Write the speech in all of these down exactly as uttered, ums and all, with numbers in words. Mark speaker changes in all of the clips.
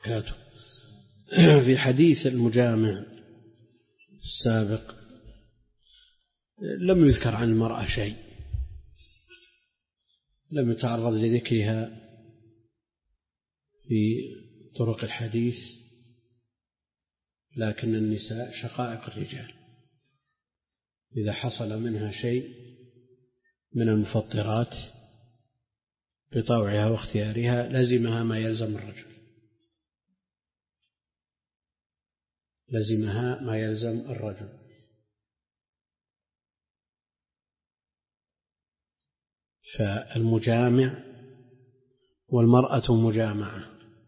Speaker 1: في حديث المجامع السابق لم يذكر عن المرأة شيء، لم يتعرض لذكرها في طرق الحديث، لكن النساء شقائق الرجال، إذا حصل منها شيء من المفطرات بطوعها واختيارها لزمها ما يلزم الرجل، لزمها ما يلزم الرجل. فالمجامع والمرأة مجامعة،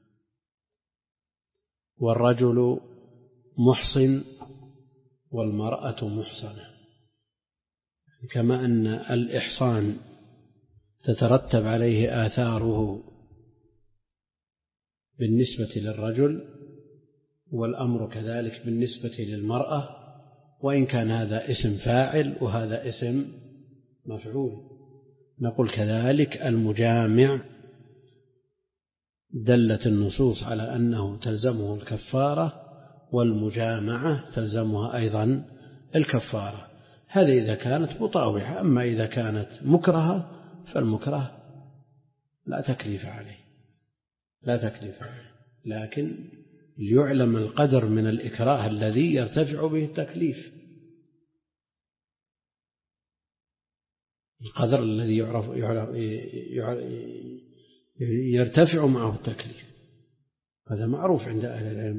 Speaker 1: والرجل محصن والمرأة محصنة، كما أن الإحصان تترتب عليه آثاره بالنسبة للرجل، والأمر كذلك بالنسبة للمرأة، وإن كان هذا اسم فاعل وهذا اسم مفعول. نقول كذلك المجامع دلت النصوص على أنه تلزمه الكفارة، والمجامعة تلزمها أيضا الكفارة. هذا إذا كانت مطاوعة، أما إذا كانت مكرهة فالمكره لا تكليف عليه، لا تكليف عليه، لكن ليعلم القدر من الإكراه الذي يرتفع به التكليف، القدر الذي يعرف يرتفع معه التكليف، هذا معروف عند أهل العلم.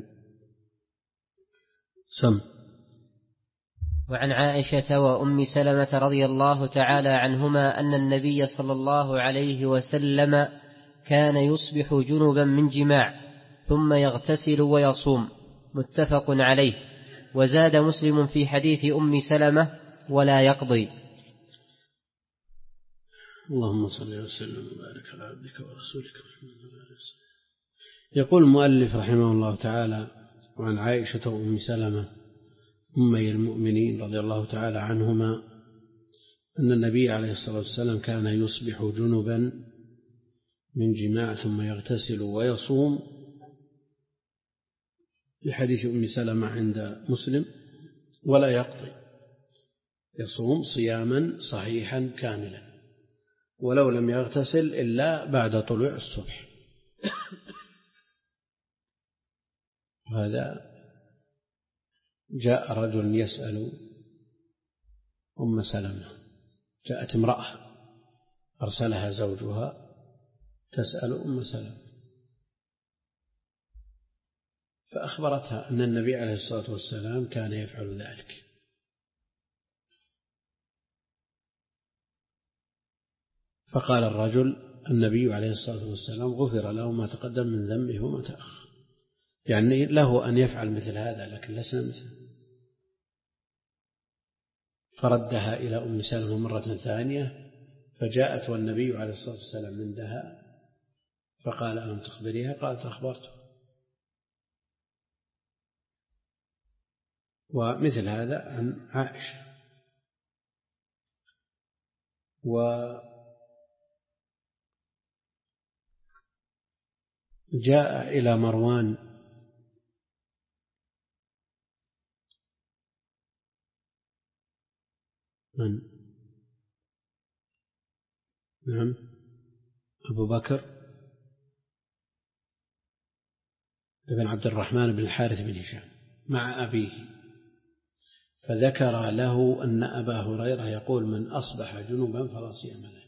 Speaker 1: سم.
Speaker 2: وعن عائشة وأم سلمة رضي الله تعالى عنهما أن النبي صلى الله عليه وسلم كان يصبح جنبا من جماع ثم يغتسل ويصوم، متفق عليه. وزاد مسلم في حديث أم سلمة ولا يقضي.
Speaker 1: اللهم صل وسلم وبارك على عبدك ورسولك محمد صلى الله عليه وسلم. يقول المؤلف رحمه الله تعالى: وعن عائشة وأم سلمة أمي المؤمنين رضي الله تعالى عنهما أن النبي عليه الصلاة والسلام كان يصبح جنبا من جماع ثم يغتسل ويصوم، لحديث أم سلمة عند مسلم ولا يقضي، يصوم صياما صحيحا كاملا ولو لم يغتسل إلا بعد طلوع الصبح. هذا جاء رجل يسأل أم سلمة، جاءت امرأة أرسلها زوجها تسأل أم سلمة، فأخبرتها أن النبي عليه الصلاة والسلام كان يفعل ذلك، فقال الرجل: النبي عليه الصلاة والسلام غفر له ما تقدم من ذنبه وما تأخر، يعني له أن يفعل مثل هذا لكن لسنا مثله. فردها إلى أم سلمة مرة ثانية، فجاءت والنبي عليه الصلاة والسلام عندها، فقال: ألم تخبريها؟ قالت: أخبرته. ومثل هذا عن عائشة. وجاء إلى مروان من نعم أبو بكر بن عبد الرحمن بن الحارث بن هشام مع أبيه، فذكر له أن أبا هريرة يقول: من أصبح جنبا فلا صيام له،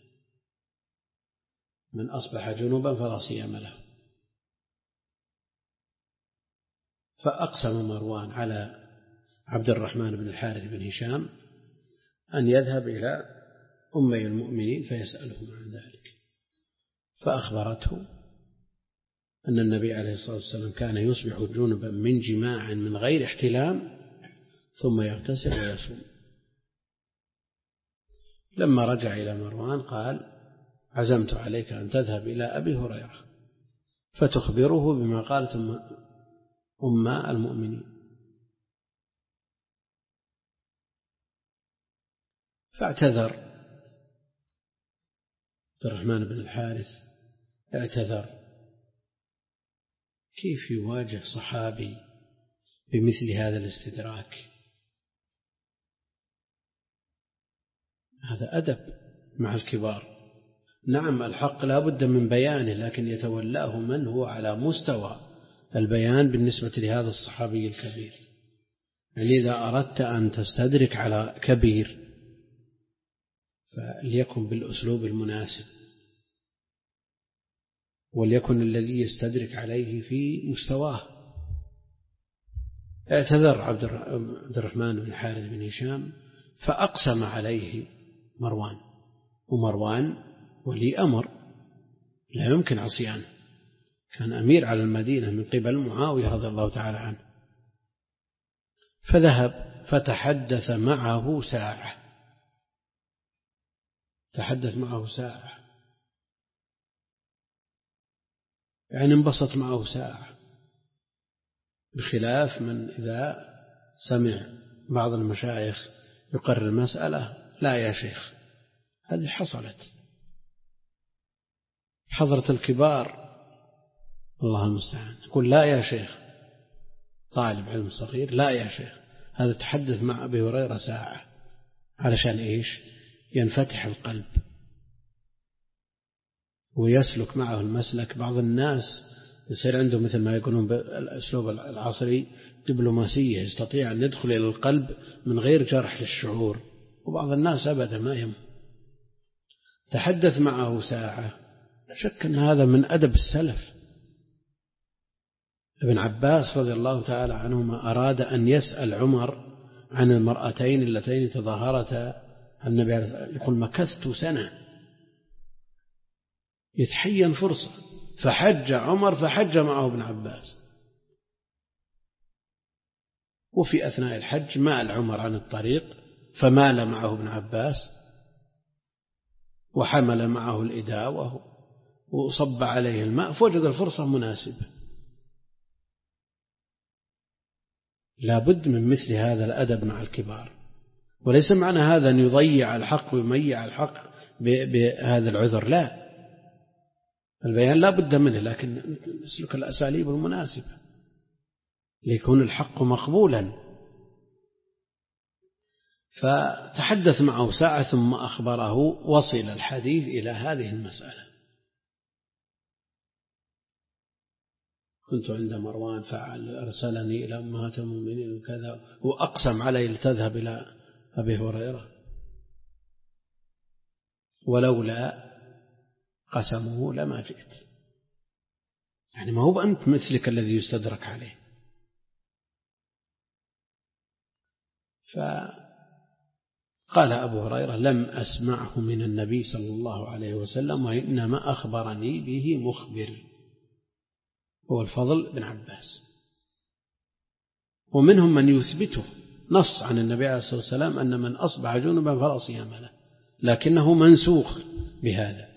Speaker 1: من أصبح جنبا فلا صيام له. فأقسم مروان على عبد الرحمن بن الحارث بن هشام أن يذهب إلى أمي المؤمنين فيسألهم عن ذلك، فأخبرته أن النبي عليه الصلاة والسلام كان يصبح جنبا من جماع من غير احتلام ثم يغتسل ويصوم. لما رجع إلى مروان قال: عزمت عليك أن تذهب إلى أبي هريرة فتخبره بما قالت أم المؤمنين. فاعتذر عبد الرحمن بن الحارث، اعتذر كيف يواجه صحابي بمثل هذا الاستدراك؟ هذا أدب مع الكبار. نعم الحق لا بد من بيانه، لكن يتولاه من هو على مستوى البيان بالنسبة لهذا الصحابي الكبير. يعني إذا أردت أن تستدرك على كبير فليكن بالأسلوب المناسب، وليكن الذي يستدرك عليه في مستواه. اعتذر عبد الرحمن بن حارث بن هشام فأقسم عليه مروان، ومروان ولي أمر لا يمكن عصيانه، كان أمير على المدينة من قبل معاوية رضي الله تعالى عنه. فذهب فتحدث معه ساعة، تحدث معه ساعة، يعني انبسط معه ساعة، بخلاف من إذا سمع بعض المشايخ يقرر مسألة لا يا شيخ. هذه حصلت حضرة الكبار الله المستعان، يقول لا يا شيخ، طالب علم صغير لا يا شيخ. هذا تحدث مع أبي هريرة ساعة علشان إيش؟ ينفتح القلب ويسلك معه المسلك. بعض الناس يصير عنده مثل ما يقولون بالأسلوب العصري دبلوماسية، يستطيع أن يدخل إلى القلب من غير جرح للشعور، وبعض الناس أبدا ما يم. تحدث معه ساعة، لا شك أن هذا من أدب السلف. ابن عباس رضي الله تعالى عنهما أراد أن يسأل عمر عن المرأتين اللتين تظاهرتا النبي، يقول مكثت سنة، يتحين فرصة، فحج عمر فحج معه ابن عباس. وفي أثناء الحج مال عمر عن الطريق فمال معه ابن عباس وحمل معه الإداوة وصب عليه الماء، فوجد الفرصة مناسبة. لا بد من مثل هذا الأدب مع الكبار، وليس معنى هذا أن يضيع الحق ويميع الحق بهذا العذر، لا، البيان لا بد منه، لكن نسلك الأساليب المناسبة ليكون الحق مقبولا. فتحدث معه ساعة ثم أخبره، وصل الحديث إلى هذه المسألة: كنت عند مروان فعل أرسلني إلى أمهات المؤمنين وكذا، وأقسم علي لتذهب إلى أبي هريرة، ولولا قسمه لما جئت. يعني ما هو أنت مثلك الذي يستدرك عليه. فقال أبو هريرة: لم أسمعه من النبي صلى الله عليه وسلم، وإنما أخبرني به مخبر، هو الفضل بن عباس. ومنهم من يثبته نص عن النبي عليه الصلاة والسلام أن من أصبح جنبا فلا صيام له، لكنه منسوخ بهذا.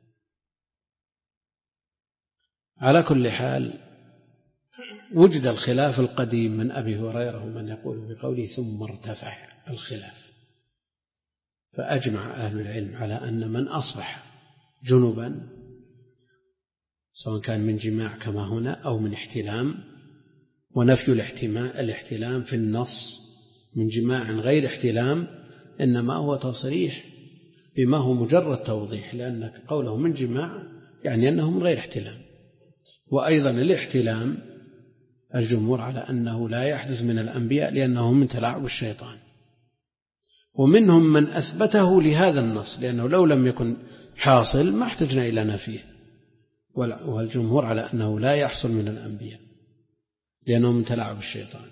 Speaker 1: على كل حال وجد الخلاف القديم من أبي هريرة ومن يقول بقوله ثم ارتفع الخلاف، فأجمع أهل العلم على أن من أصبح جنبا سواء كان من جماع كما هنا أو من احتلام، ونفي الاحتلام في النص من جماع غير احتلام إنما هو تصريح بما هو مجرد توضيح، لأن قوله من جماع يعني أنه من غير احتلام. وأيضا الاحتلام الجمهور على أنه لا يحدث من الأنبياء لأنه من تلاعب الشيطان، ومنهم من أثبته لهذا النص، لأنه لو لم يكن حاصل ما احتجنا إلى نفيه. والجمهور على أنه لا يحصل من الأنبياء لأنه من تلاعب الشيطان.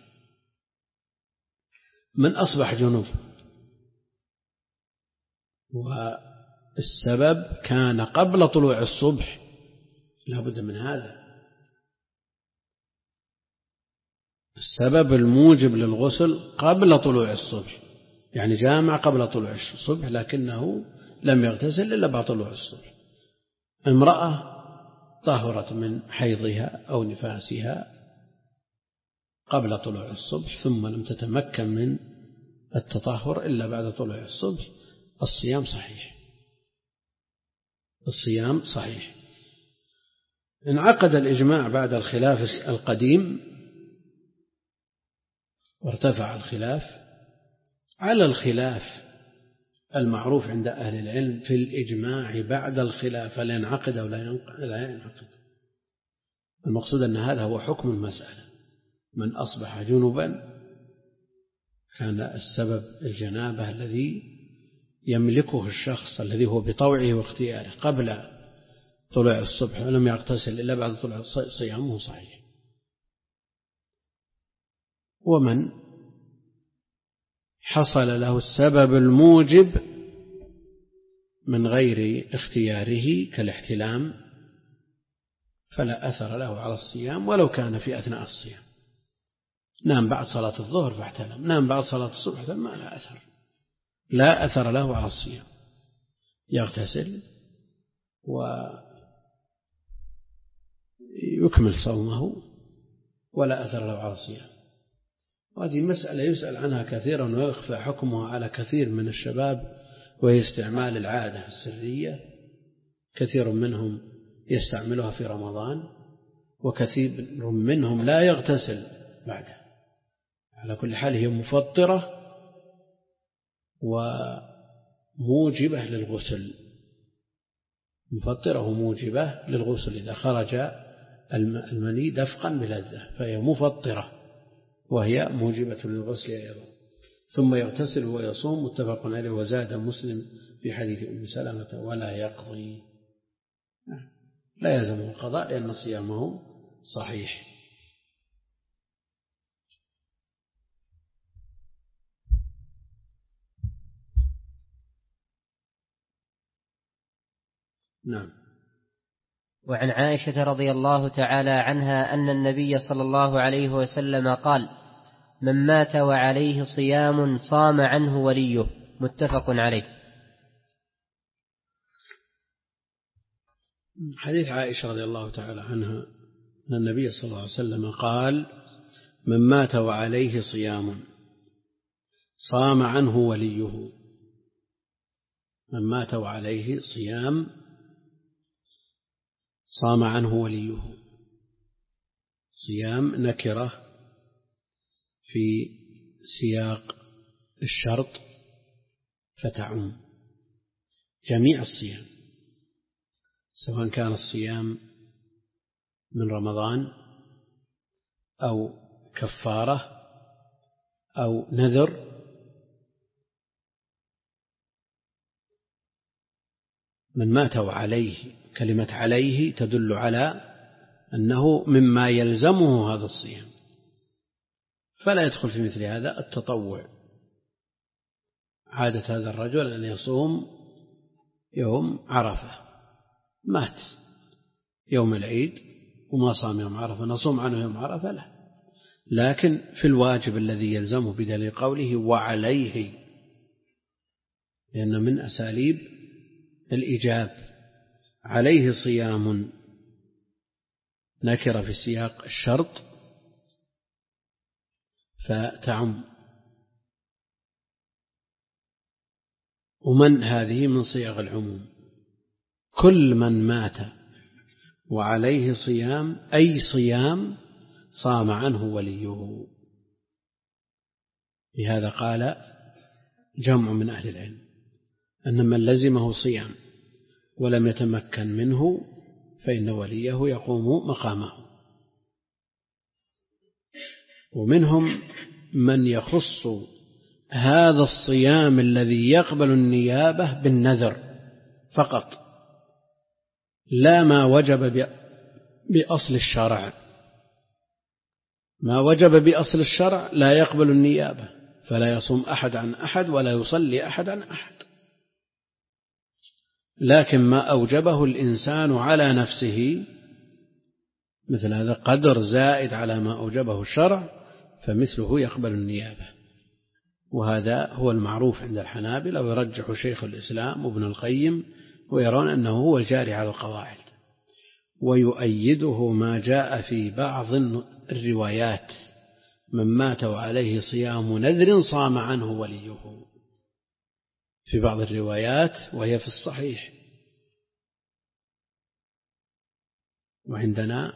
Speaker 1: من أصبح جنوب والسبب كان قبل طلوع الصبح لا بد من هذا، السبب الموجب للغسل قبل طلوع الصبح، يعني جامع قبل طلوع الصبح لكنه لم يغتسل إلا بعد طلوع الصبح. امرأة طهرت من حيضها أو نفاسها قبل طلوع الصبح ثم لم تتمكن من التطهر إلا بعد طلوع الصبح، الصيام صحيح، الصيام صحيح. انعقد الإجماع بعد الخلاف القديم وارتفع الخلاف على الخلاف المعروف عند أهل العلم في الإجماع بعد الخلاف، هل ينعقد أو لا ينعقد. المقصود أن هذا هو حكم المسألة. من أصبح جنبا كان السبب الجنابة الذي يملكه الشخص الذي هو بطوعه واختياره قبل طلوع الصبح ولم يغتسل إلا بعد طلوع الصبح، صيامه صحيح. ومن حصل له السبب الموجب من غير اختياره كالاحتلام فلا أثر له على الصيام ولو كان في أثناء الصيام. نام بعد صلاة الظهر فاحتلم، نام بعد صلاة الصبح فما لا أثر، لا أثر له على الصيام، يغتسل ويكمل صومه ولا أثر له على الصيام. وهذه مسألة يسأل عنها كثيرا ويخفى حكمها على كثير من الشباب، وهي استعمال العادة السرية. كثير منهم يستعملها في رمضان وكثير منهم لا يغتسل بعده. على كل حال هي مفطرة وموجبة للغسل، مفطرة وموجبة للغسل. إذا خرج المني دفقا بلذة فهي مفطرة وهي موجبة للغسل أيضا. ثم يغتسل ويصوم، متفق عليه. وزاد مسلم في حديث أم سلمة ولا يقضي، لا يلزمه القضاء لأن صيامه صحيح. نعم.
Speaker 2: وعن عائشة رضي الله تعالى عنها أن النبي صلى الله عليه وسلم قال: من مات وعليه صيام صام عنه وليه، متفق عليه.
Speaker 1: حديث عائشة رضي الله تعالى عنها أن النبي صلى الله عليه وسلم قال: من مات وعليه صيام صام عنه وليه. من مات وعليه صيام صام عنه وليه. صيام نكرة في سياق الشرط فتعم جميع الصيام، سواء كان الصيام من رمضان أو كفارة أو نذر. من مات وعليه، كلمة عليه تدل على أنه مما يلزمه هذا الصيام، فلا يدخل في مثل هذا التطوع. عادة هذا الرجل أن يصوم يوم عرفة، مات يوم العيد وما صام يوم عرفة، نصوم عنه يوم عرفة؟ لا. لكن في الواجب الذي يلزمه بدليل قوله وعليه، لأن من أساليب الإيجاب. عليه صيام نكر في سياق الشرط فتعم. ومن هذه من صيغ العموم، كل من مات وعليه صيام أي صيام صام عنه وليه. لهذا قال جمع من أهل العلم أن من لزمه صيام ولم يتمكن منه فإن وليه يقوم مقامه. ومنهم من يخص هذا الصيام الذي يقبل النيابة بالنذر فقط، لا ما وجب بأصل الشرع. ما وجب بأصل الشرع لا يقبل النيابة، فلا يصوم أحد عن أحد ولا يصلي أحد عن أحد. لكن ما أوجبه الإنسان على نفسه مثل هذا قدر زائد على ما أوجبه الشرع فمثله يقبل النيابة. وهذا هو المعروف عند الحنابلة، ويرجح شيخ الإسلام وابن القيم ويرون أنه هو الجاري على القواعد. ويؤيده ما جاء في بعض الروايات: من مات وعليه صيام نذر صام عنه وليه، في بعض الروايات وهي في الصحيح. وعندنا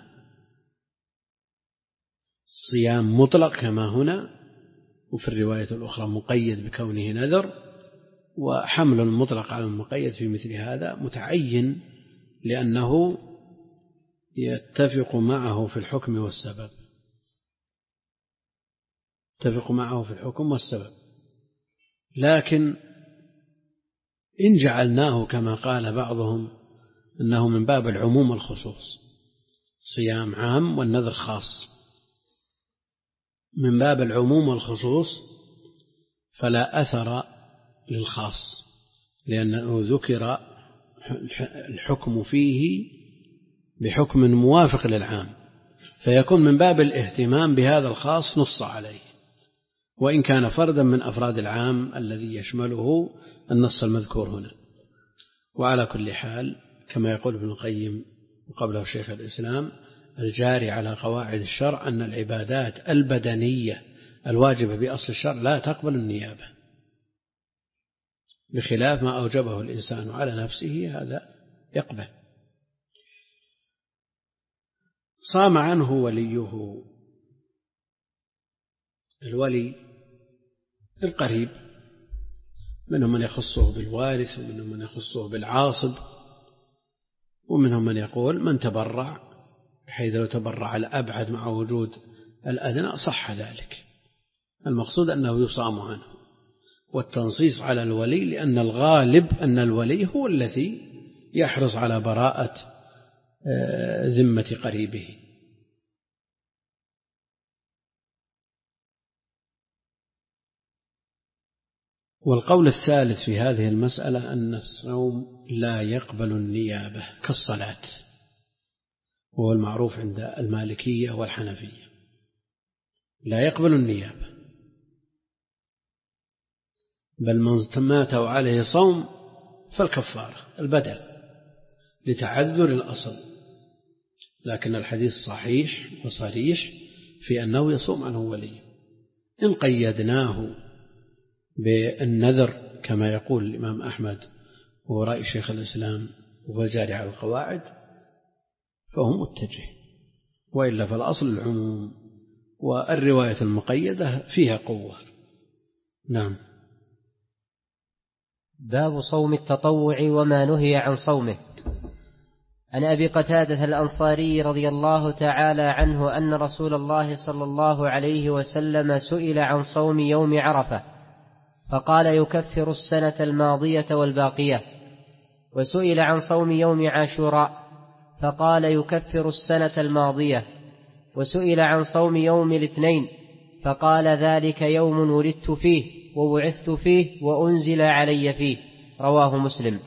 Speaker 1: صيام مطلق كما هنا، وفي الرواية الأخرى مقيد بكونه نذر، وحمل المطلق على المقيد في مثل هذا متعين لأنه يتفق معه في الحكم والسبب، يتفق معه في الحكم والسبب. لكن إن جعلناه كما قال بعضهم أنه من باب العموم والخصوص، صيام عام والنذر خاص، من باب العموم والخصوص فلا أثر للخاص، لأنه ذكر الحكم فيه بحكم موافق للعام، فيكون من باب الاهتمام بهذا الخاص نص عليه، وإن كان فردا من أفراد العام الذي يشمله النص المذكور هنا. وعلى كل حال كما يقول ابن القيم وقبله شيخ الإسلام، الجاري على قواعد الشرع أن العبادات البدنية الواجبة بأصل الشرع لا تقبل النيابة، بخلاف ما أوجبه الإنسان على نفسه هذا يقبل. صام عنه وليه، الولي القريب منهم من يخصه بالوارث، ومنهم من يخصه بالعاصب، ومنهم من يقول من تبرع، بحيث لو تبرع الأبعد مع وجود الأدنى صح ذلك. المقصود أنه يصام عنه، والتنصيص على الولي لأن الغالب أن الولي هو الذي يحرص على براءة ذمة قريبه. والقول الثالث في هذه المسألة أن الصوم لا يقبل النيابة كالصلاة، وهو المعروف عند المالكية والحنفية، لا يقبل النيابة، بل من مات وعليه صوم فالكفارة البدل لتعذر الأصل. لكن الحديث صحيح وصريح في أنه يصوم عنه ولي. إن قيدناه بالنذر كما يقول الإمام أحمد وهو رأي شيخ الإسلام وهو الجاري على القواعد فهو متجه، وإلا فالأصل العموم، والرواية المقيدة فيها قوة. نعم.
Speaker 2: باب صوم التطوع وما نهي عن صومه. عن أبي قتادة الأنصاري رضي الله تعالى عنه أن رسول الله صلى الله عليه وسلم سئل عن صوم يوم عرفة فقال يكفر السنة الماضية والباقية، وسئل عن صوم يوم عاشوراء فقال يكفر السنة الماضية، وسئل عن صوم يوم الاثنين فقال ذلك يوم ولدت فيه وبعثت فيه وأنزل علي فيه. رواه مسلم.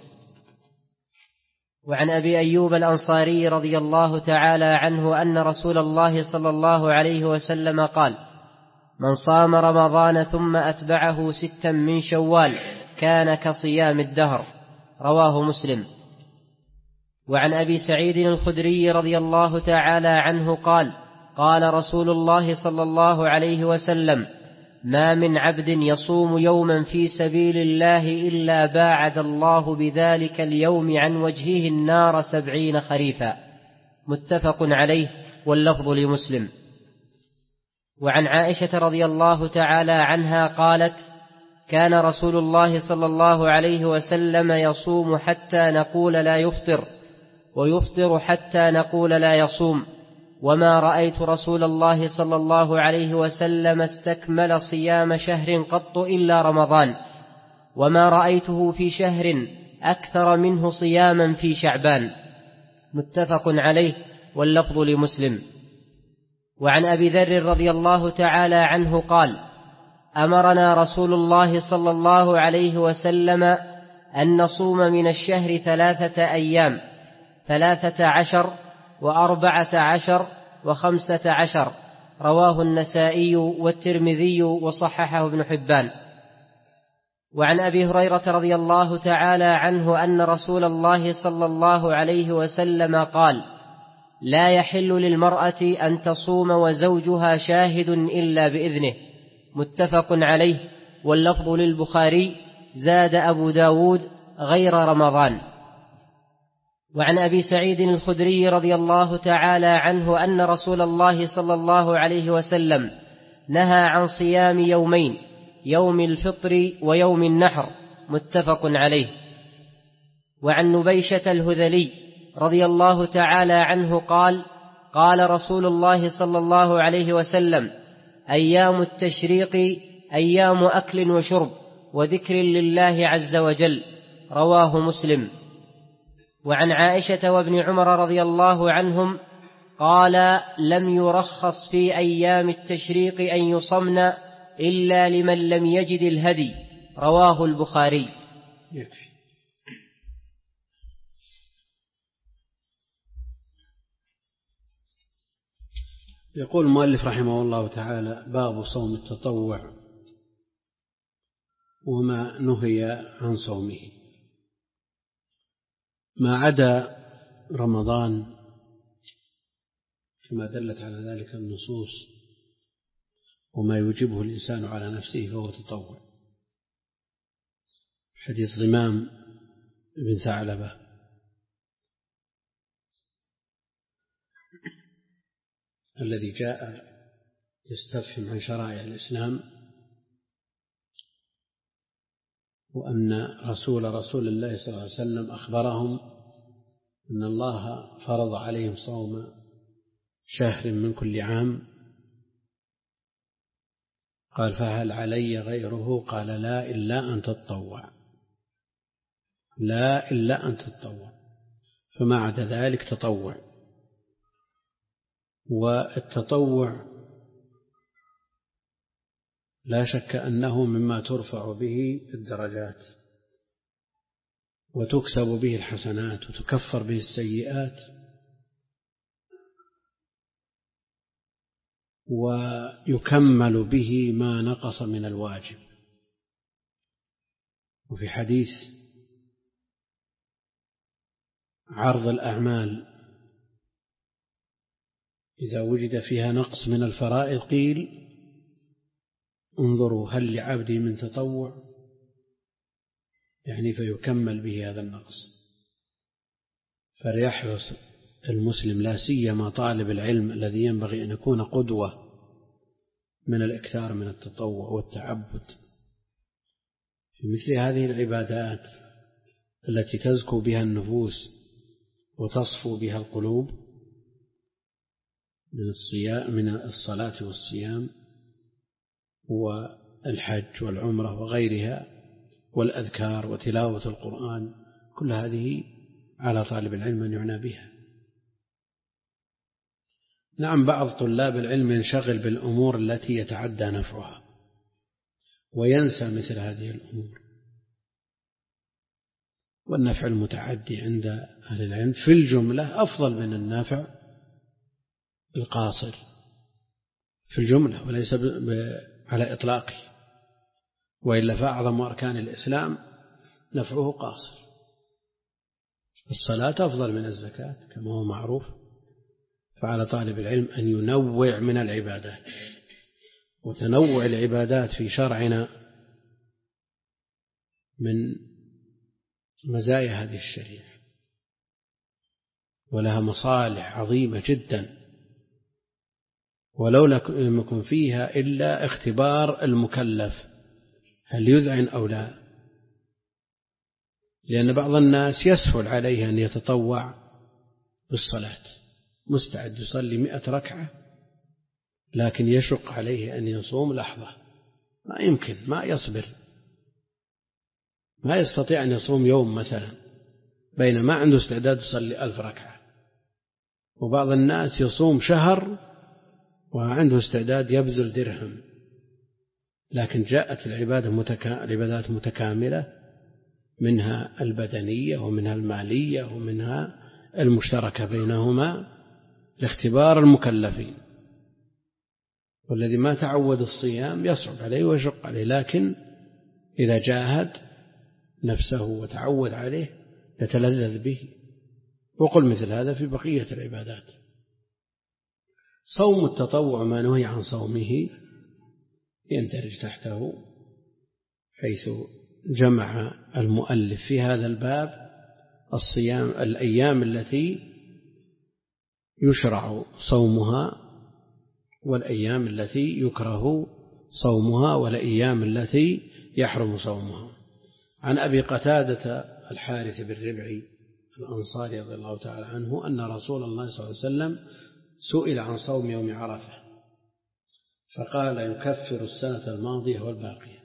Speaker 2: وعن أبي أيوب الأنصاري رضي الله تعالى عنه أن رسول الله صلى الله عليه وسلم قال: من صام رمضان ثم أتبعه ستا من شوال كان كصيام الدهر. رواه مسلم. وعن أبي سعيد الخدري رضي الله تعالى عنه قال: قال رسول الله صلى الله عليه وسلم: ما من عبد يصوم يوما في سبيل الله إلا باعد الله بذلك اليوم عن وجهه النار سبعين خريفا. متفق عليه، واللفظ لمسلم. وعن عائشة رضي الله تعالى عنها قالت: كان رسول الله صلى الله عليه وسلم يصوم حتى نقول لا يفطر، ويفطر حتى نقول لا يصوم، وما رأيت رسول الله صلى الله عليه وسلم استكمل صيام شهر قط إلا رمضان، وما رأيته في شهر أكثر منه صياما في شعبان. متفق عليه، واللفظ لمسلم. وعن أبي ذر رضي الله تعالى عنه قال: أمرنا رسول الله صلى الله عليه وسلم أن نصوم من الشهر ثلاثة أيام، ثلاثة عشر وأربعة عشر وخمسة عشر. رواه النسائي والترمذي وصححه ابن حبان. وعن أبي هريرة رضي الله تعالى عنه أن رسول الله صلى الله عليه وسلم قال: لا يحل للمرأة أن تصوم وزوجها شاهد إلا بإذنه. متفق عليه، واللفظ للبخاري. زاد أبو داود غير رمضان. وعن أبي سعيد الخدري رضي الله تعالى عنه أن رسول الله صلى الله عليه وسلم نهى عن صيام يومين، يوم الفطر ويوم النحر، متفق عليه. وعن نبيشة الهذلي رضي الله تعالى عنه قال: قال رسول الله صلى الله عليه وسلم: أيام التشريق أيام أكل وشرب وذكر لله عز وجل، رواه مسلم. وعن عائشة وابن عمر رضي الله عنهم قال: لم يرخص في أيام التشريق أن يصمن إلا لمن لم يجد الهدي، رواه البخاري.
Speaker 1: يكفي. يقول المؤلف رحمه الله تعالى: باب صوم التطوع وما نهي عن صومه. ما عدا رمضان كما دلت على ذلك النصوص وما يوجبه الإنسان على نفسه فهو تطوع. حديث ضمام بن ثعلبة الذي جاء يستفهم عن شرائع الإسلام، وأن رسول رسول الله صلى الله عليه وسلم أخبرهم أن الله فرض عليهم صوم شهر من كل عام. قال: فهل علي غيره؟ قال: لا إلا أن تتطوع، لا إلا أن تتطوع. فما عدا ذلك تطوع. والتطوع لا شك أنه مما ترفع به الدرجات وتكسب به الحسنات وتكفر به السيئات، ويكمل به ما نقص من الواجب. وفي حديث عرض الأعمال إذا وجد فيها نقص من الفرائض قيل: انظروا هل لعبدي من تطوع، يعني فيكمل به هذا النقص. فليحرص المسلم لا سيما طالب العلم الذي ينبغي أن يكون قدوة من الإكثار من التطوع والتعبد في مثل هذه العبادات التي تزكو بها النفوس وتصفو بها القلوب من الصيام من الصلاة والصيام والحج والعمرة وغيرها والأذكار وتلاوة القرآن. كل هذه على طالب العلم أن يعنى بها. نعم، بعض طلاب العلم ينشغل بالأمور التي يتعدى نفعها وينسى مثل هذه الأمور، والنفع المتعدي عند أهل العلم في الجملة أفضل من النافع القاصر في الجملة وليس على إطلاقه، وإلا فأعظم أركان الإسلام نفعه قاصر. الصلاة أفضل من الزكاة كما هو معروف، فعلى طالب العلم أن ينوع من العبادات. وتنوع العبادات في شرعنا من مزايا هذه الشريعة، ولها مصالح عظيمة جدا، ولو لم يكن فيها إلا اختبار المكلف هل يذعن أو لا. لأن بعض الناس يسهل عليه أن يتطوع بالصلاة، مستعد يصلي مئة ركعة، لكن يشق عليه أن يصوم لحظة، ما يمكن، ما يصبر، ما يستطيع أن يصوم يوم مثلا، بينما عنده استعداد يصلي ألف ركعة. وبعض الناس يصوم شهر وعنده استعداد يبذل درهم. لكن جاءت العبادة متكا... العبادات متكاملة، منها البدنية ومنها المالية ومنها المشتركة بينهما لاختبار المكلفين. والذي ما تعود الصيام يصعب عليه ويشق عليه، لكن إذا جاهد نفسه وتعود عليه يتلذذ به. وقل مثل هذا في بقية العبادات. صوم التطوع ما نهي عن صومه يندرج تحته، حيث جمع المؤلف في هذا الباب الصيام الأيام التي يشرع صومها والأيام التي يكره صومها والأيام التي يحرم صومها. عن أبي قتادة الحارث بن ربعي الأنصاري رضي الله تعالى عنه أن رسول الله صلى الله عليه وسلم سئل عن صوم يوم عرفة فقال يكفر السنة الماضية والباقية،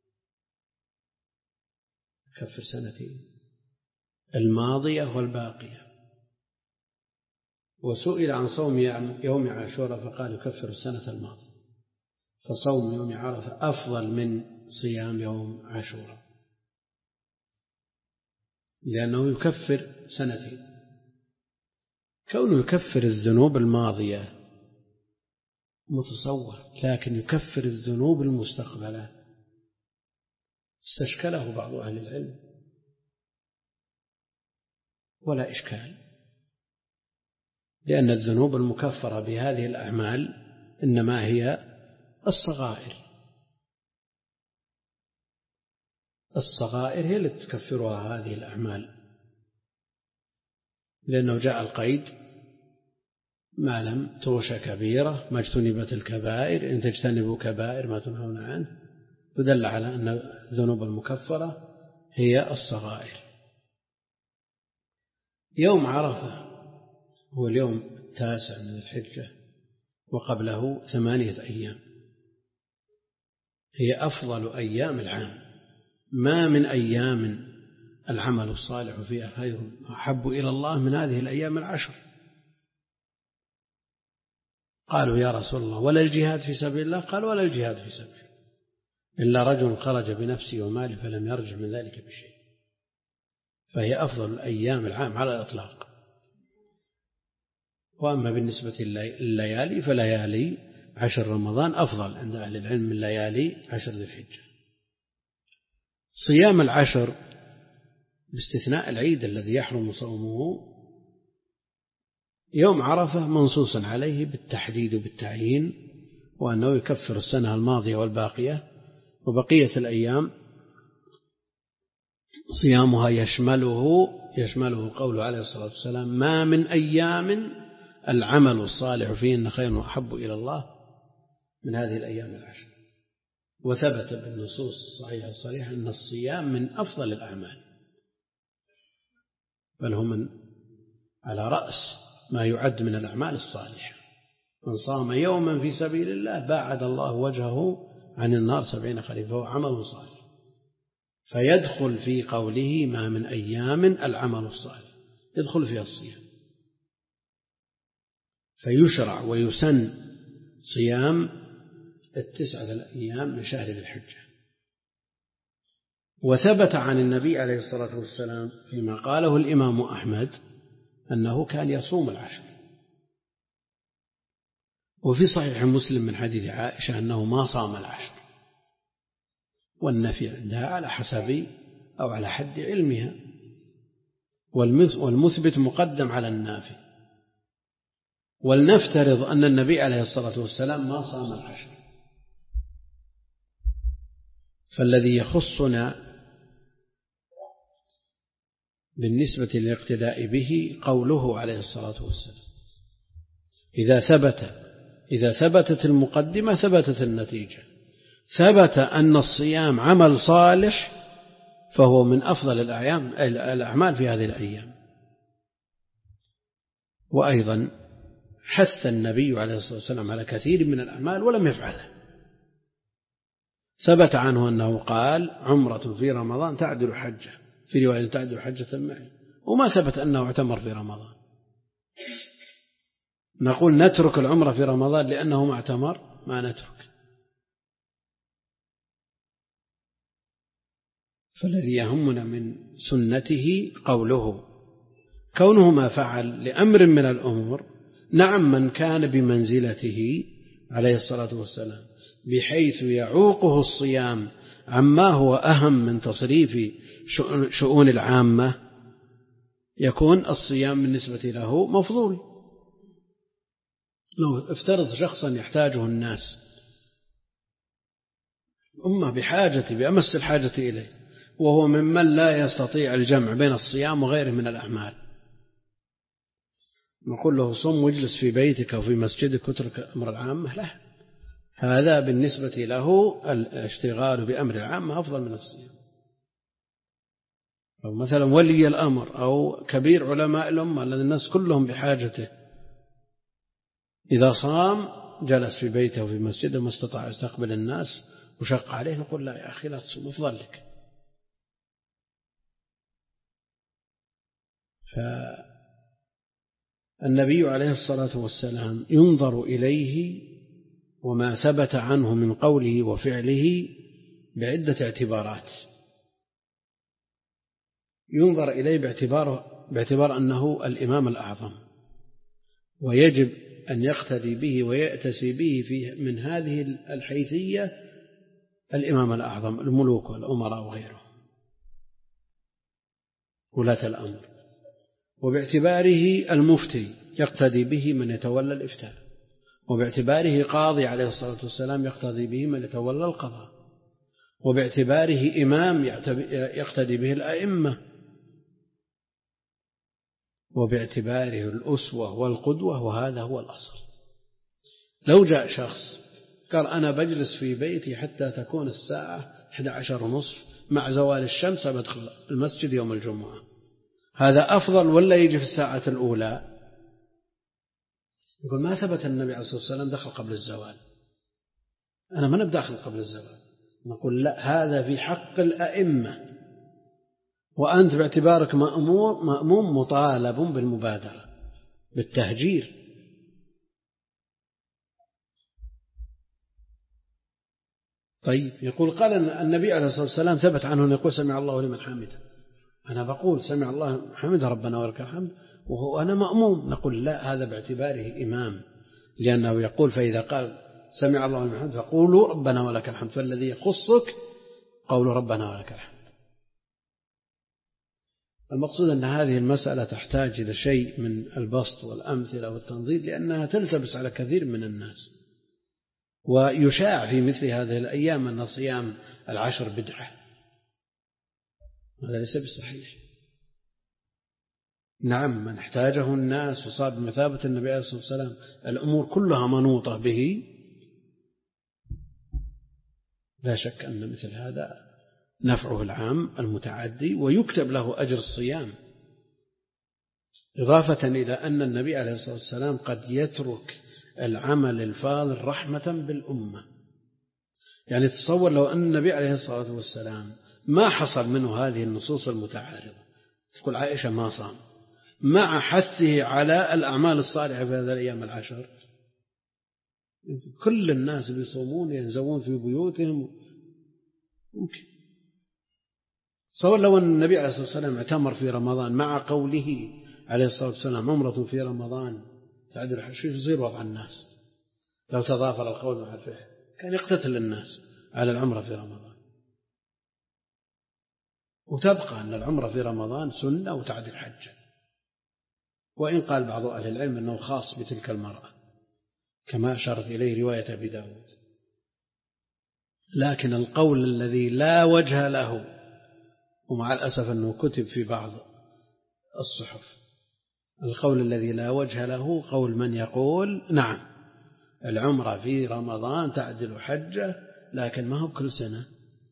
Speaker 1: يكفر سنتين الماضية والباقية. وسئل عن صوم يوم عاشوراء فقال يكفر السنة الماضية. فصوم يوم عرفة أفضل من صيام يوم عاشوراء لأنه يكفر سنتين. كونه يكفر الذنوب الماضية متصور، لكن يكفر الذنوب المستقبلة استشكله بعض أهل العلم ولا إشكال، لأن الذنوب المكفرة بهذه الأعمال إنما هي الصغائر. الصغائر هي التي تكفرها هذه الأعمال، لأنه جاء القيد ما لم تغش كبيرة ما اجتنبت الكبائر إن تجتنبوا كبائر ما تنهون عنه، فدل على أن الذنوب المكفرة هي الصغائر. يوم عرفة هو اليوم التاسع من الحجة وقبله ثمانية أيام، هي أفضل أيام العام، ما من أيام العمل الصالح فيها خير أحب إلى الله من هذه الأيام العشر. قالوا يا رسول الله ولا الجهاد في سبيل الله؟ قال ولا الجهاد في سبيل الله إلا رجل خرج بنفسه وماله فلم يرجع من ذلك بشيء. فهي أفضل أيام العام على الإطلاق. وأما بالنسبة لليالي فليالي عشر رمضان أفضل عند أهل العلم من ليالي عشر ذي الحجة. صيام العشر باستثناء العيد الذي يحرم صومه يوم عرفة منصوص عليه بالتحديد وبالتعيين، وأنه يكفر السنة الماضية والباقية، وبقية الأيام صيامها يشمله يشمله قوله عليه الصلاة والسلام ما من أيام العمل الصالح فيهن خير وأحب إلى الله من هذه الأيام العشر. وثبت بالنصوص الصحيحة الصريحة أن الصيام من أفضل الأعمال، بل هو من على رأس ما يعد من الأعمال الصالحة. من صام يوما في سبيل الله باعد الله وجهه عن النار سبعين خريفا، فهو عمل صالح. فيدخل في قوله ما من أيام العمل الصالح يدخل فيها الصيام، فيشرع ويسن صيام التسعة الأيام من شهر ذي الحجة. وثبت عن النبي عليه الصلاة والسلام فيما قاله الإمام أحمد أنه كان يصوم العشر. وفي صحيح مسلم من حديث عائشة أنه ما صام العشر، والنفي عندها على حسب أو على حد علمها، والمثبت مقدم على النافي. ولنفترض أن النبي عليه الصلاة والسلام ما صام العشر، فالذي يخصنا بالنسبة للاقتداء به قوله عليه الصلاة والسلام إذا ثبت إذا ثبتت المقدمة ثبتت النتيجة. ثبت أن الصيام عمل صالح فهو من أفضل الأعيام الأعمال في هذه الأيام. وأيضا حث النبي عليه الصلاة والسلام على كثير من الأعمال ولم يفعله. ثبت عنه أنه قال عمرة في رمضان تعدل حجة، في رواية تعدل حجة معي، وما ثبت أنه اعتمر في رمضان. نقول نترك العمرة في رمضان لأنه ما اعتمر؟ ما نترك. فالذي يهمنا من سنته قوله كونه ما فعل لأمر من الأمور. نعم من كان بمنزلته عليه الصلاة والسلام بحيث يعوقه الصيام عما هو أهم من تصريف شؤون العامة يكون الصيام بالنسبة له مفضول. لو افترض شخصا يحتاجه الناس، الأمة بحاجة بأمس الحاجة إليه، وهو ممن لا يستطيع الجمع بين الصيام وغيره من الأعمال، نقول له صم واجلس في بيتك أو في مسجدك واترك أمر العامة؟ لا، هذا بالنسبة له الاشتغال بأمر العامة أفضل من الصيام. أو مثلا ولي الأمر أو كبير علماء الأمة الذي الناس كلهم بحاجته، إذا صام جلس في بيته وفي مسجده ما استطاع يستقبل الناس وشق عليه، نقول لا يا أخي لا تصوم، أفضل لك. فالنبي عليه الصلاة والسلام ينظر إليه وما ثبت عنه من قوله وفعله بعدة اعتبارات. ينظر إليه باعتبار, باعتبار أنه الإمام الأعظم، ويجب أن يقتدي به ويأتسي به في من هذه الحيثية الإمام الأعظم، الملوك والأمراء وغيرهم ولاة الأمر. وباعتباره المفتي يقتدي به من يتولى الإفتاء، وباعتباره قاضي عليه الصلاة والسلام يقتدي به من يتولى القضاء، وباعتباره إمام يقتدي به الأئمة، وباعتباره الأسوة والقدوة، وهذا هو الأصل. لو جاء شخص قال أنا بجلس في بيتي حتى تكون الساعة إحدى عشر ونصف، مع زوال الشمس بدخل المسجد يوم الجمعة، هذا أفضل ولا يجي في الساعة الأولى؟ يقول ما ثبت النبي عليه الصلاة والسلام دخل قبل الزوال، أنا ما بداخل قبل الزوال. نقول لا، هذا في حق الأئمة، وأنت باعتبارك مأمور مأموم مطالب بالمبادرة بالتهجير. طيب، يقول قال النبي عليه الصلاة والسلام ثبت عنه أن يقول سمع الله لمن حمده، أنا بقول سمع الله حمده ربنا ولك الحمد وهو أنا مأموم، نقول لا، هذا باعتباره إمام، لأنه يقول فإذا قال سمع الله لمن حمده فقولوا ربنا ولك الحمد، فالذي يخصك قول ربنا ولك الحمد. المقصود أن هذه المسألة تحتاج إلى شيء من البسط والأمثلة والتنظير، لأنها تلتبس على كثير من الناس، ويشاع في مثل هذه الأيام أن صيام العشر بدعة، هذا ليس بالصحيح. نعم، من احتاجه الناس وصار بمثابة النبي عليه الصلاة والسلام الأمور كلها منوطة به، لا شك أن مثل هذا نفعه العام المتعدي ويكتب له أجر الصيام، إضافة إلى أن النبي عليه الصلاة والسلام قد يترك العمل الفاضل رحمة بالأمة. يعني تصور لو أن النبي عليه الصلاة والسلام ما حصل منه هذه النصوص المتعارضة، تقول عائشة ما صام مع حثه على الأعمال الصالحة في هذه الأيام العشر، كل الناس بيصومون ينزوون في بيوتهم، ممكن. تصور لو أن النبي عليه الصلاة والسلام اعتمر في رمضان مع قوله عليه الصلاة والسلام عمرة في رمضان تعدل، شو يصير وضع الناس لو تضافر القول مع الفعل؟ كان يقتتل الناس على العمرة في رمضان. وتبقى أن العمرة في رمضان سنة وتعدل حجة، وإن قال بعض أهل العلم أنه خاص بتلك المرأة كما أشارت إليه رواية أبي داود، لكن القول الذي لا وجه له، ومع الأسف أنه كتب في بعض الصحف، القول الذي لا وجه له قول من يقول نعم العمرة في رمضان تعدل حجة، لكن ما هو كل سنة.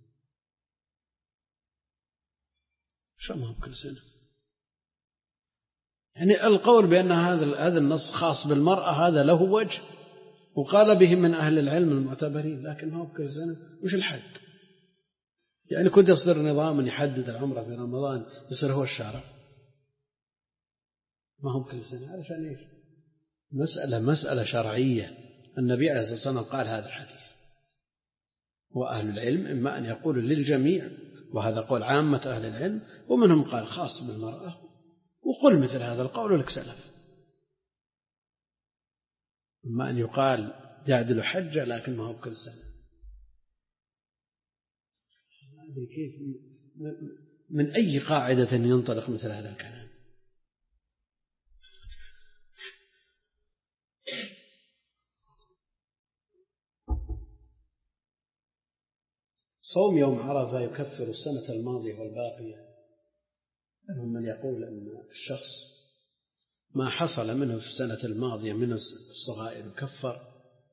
Speaker 1: شو ما هو كل سنة؟ يعني القول بأن هذا هذا النص خاص بالمرأة هذا له وجه، وقال به من أهل العلم المعتبرين، لكن ما هو كل سنة. وش الحد؟ يعني كنت يصدر نظام يحدد العمرة في رمضان يصير هو الشارع، ما هو كل سنة، علشان إيش؟ مسألة مسألة شرعية، النبي عليه الصلاة والسلام قال هذا الحديث، وأهل العلم إما أن يقولوا للجميع، وهذا قول عامة أهل العلم، ومنهم قال خاص بالمرأة، وقل مثل هذا القول لك سلف. إما أن يقال يعدل حجة لكن ما هو كل سنة، كيف من أي قاعدة ينطلق مثل هذا الكلام؟ صوم يوم عرفة يكفر السنة الماضية والباقية. منهم من يقول أن الشخص ما حصل منه في السنة الماضية من الصغائر يكفر،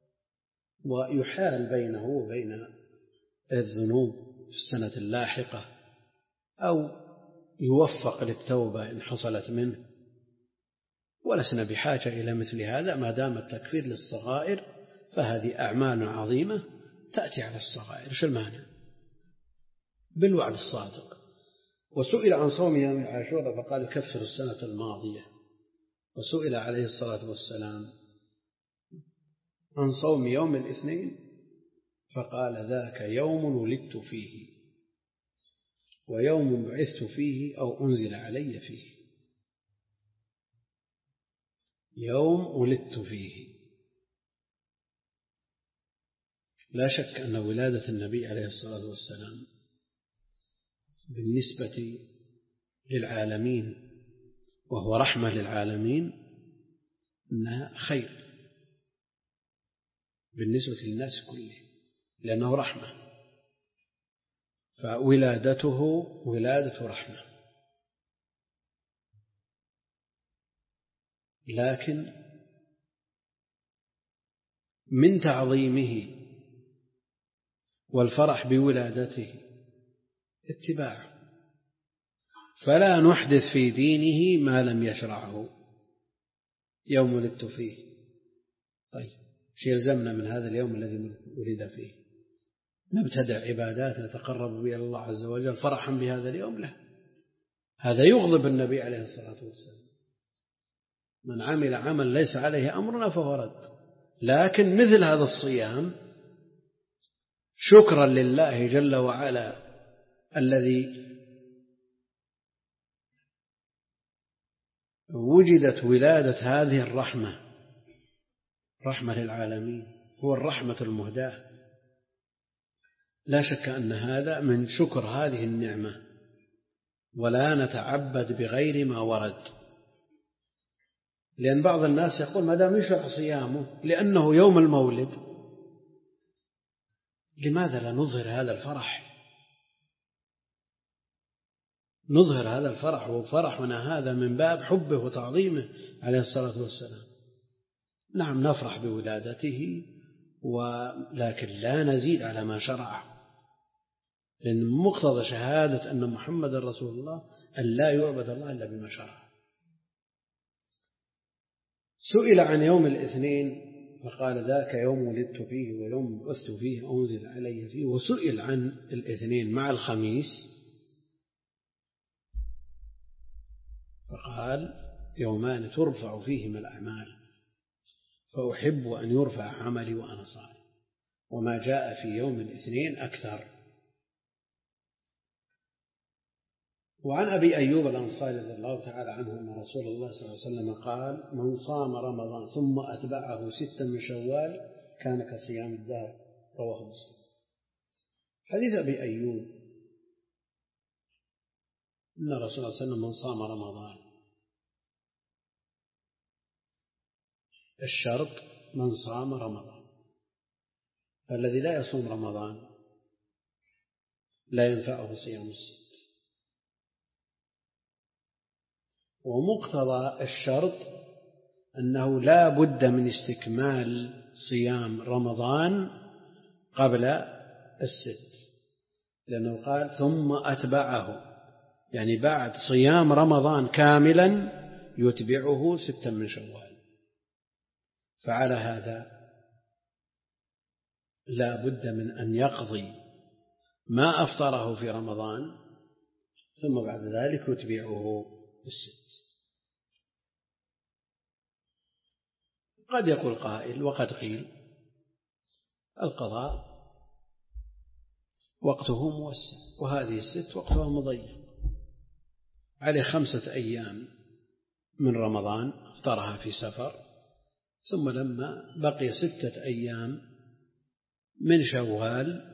Speaker 1: ويحال بينه وبين الذنوب في السنة اللاحقة، أو يوفق للتوبة إن حصلت منه. ولسنا بحاجة إلى مثل هذا، ما دام التكفير للصغائر فهذه أعمال عظيمة تأتي على الصغائر، شو المانع؟ بالوعد الصادق. وسئل عن صوم يوم عاشوراء فقال يكفر السنة الماضية. وسئل عليه الصلاة والسلام عن صوم يوم الاثنين فقال ذاك يوم ولدت فيه ويوم بعثت فيه أو أنزل علي فيه. يوم ولدت فيه. لا شك أن ولادة النبي عليه الصلاة والسلام بالنسبة للعالمين وهو رحمة للعالمين أنها خير بالنسبة للناس كلهم، لأنه رحمة، فولادته ولادة رحمة. لكن من تعظيمه والفرح بولادته اتباعه، فلا نحدث في دينه ما لم يشرعه. يوم ولدت فيه، طيب شيء يلزمنا من هذا اليوم الذي ولد فيه؟ نبتدع عبادات نتقرب بها إلى الله عز وجل فرحا بهذا اليوم؟ لا، هذا يغضب النبي عليه الصلاة والسلام. من عمل عمل ليس عليه أمرنا فهو رد. لكن مثل هذا الصيام شكرا لله جل وعلا الذي وجدت ولادة هذه الرحمة، رحمة للعالمين، هو الرحمة المهداة. لا شك أن هذا من شكر هذه النعمة، ولا نتعبد بغير ما ورد. لأن بعض الناس يقول ما دام يشرع صيامه لأنه يوم المولد، لماذا لا نظهر هذا الفرح؟ نظهر هذا الفرح، وفرحنا هذا من باب حبه وتعظيمه عليه الصلاة والسلام. نعم نفرح بولادته، ولكن لا نزيد على ما شرعه، لأن مقتضى شهادة أن محمد رسول الله أن لا يعبد الله إلا بما شرع. سئل عن يوم الاثنين فقال ذاك يوم ولدت فيه ويوم بعثت فيه أنزل علي فيه. وسئل عن الاثنين مع الخميس فقال يومان ترفع فيهما الأعمال فأحب أن يرفع عملي وأنا صائم، وما جاء في يوم الاثنين أكثر. وعن أبي أيوب الأنصاري رضي الله تعالى عنه أن رسول الله صلى الله عليه وسلم قال من صام رمضان ثم أتبعه ستا من شوال كان كصيام الدهر، رواه مسلم. حديث أبي أيوب أن رسول الله صلى الله عليه وسلم من صام رمضان، الشرط من صام رمضان، فالذي لا يصوم رمضان لا ينفعه صيام الست. ومقتضى الشرط أنه لا بد من استكمال صيام رمضان قبل الست، لأنه قال ثم أتبعه، يعني بعد صيام رمضان كاملا يتبعه ستا من شوال. فعلى هذا لا بد من أن يقضي ما أفطره في رمضان ثم بعد ذلك يتبعه بالست. قد يقول قائل وقد قيل القضاء وقته موسع وهذه الست وقتها مضيق، عليه خمسة أيام من رمضان افطرها في سفر، ثم لما بقي ستة أيام من شوال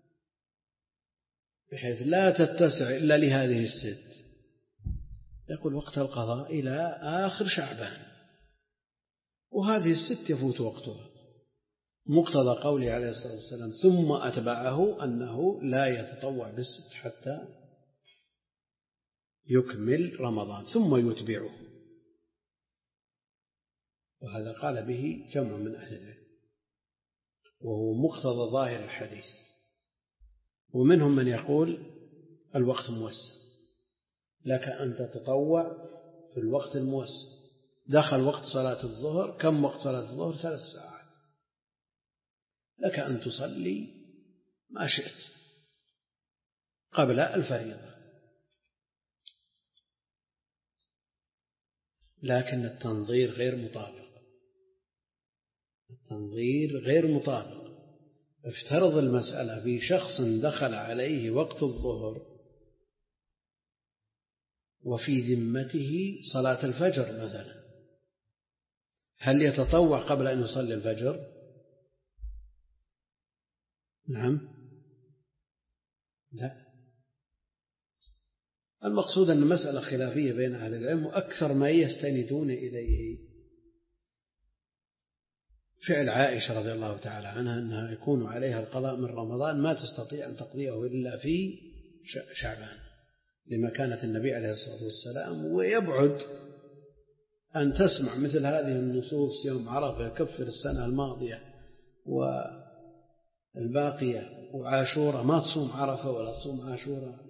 Speaker 1: بحيث لا تتسع إلا لهذه الست، يقول وقت القضاء إلى آخر شعبان، وهذه الست يفوت وقتها مقتضى قوله عليه الصلاة والسلام ثم أتبعه أنه لا يتطوع بالست حتى يكمل رمضان ثم يتبعه، وهذا قال به جمع من أهل العلم وهو مقتضى ظاهر الحديث. ومنهم من يقول الوقت موسع، لك أن تتطوع في الوقت الموسع. دخل وقت صلاة الظهر، كم وقت صلاة الظهر؟ ثلاث ساعات، لك أن تصلي ما شئت قبل الفريضة، لكن التنظير غير مطابق، التنظير غير مطابق. افترض المسألة في شخص دخل عليه وقت الظهر وفي ذمته صلاة الفجر مثلا، هل يتطوع قبل أن يصلي الفجر؟ نعم، لا. المقصود أن المسألة خلافية بين أهل العلم، وأكثر ما يستندون إليه فعل عائشة رضي الله تعالى عنها أنها يكون عليها القضاء من رمضان ما تستطيع أن تقضيه إلا في شعبان، لما كانت النبي عليه الصلاة والسلام، ويبعد أن تسمع مثل هذه النصوص يوم عرفة يكفر السنة الماضية والباقية وعاشورة ما تصوم عرفة ولا تصوم عاشورة.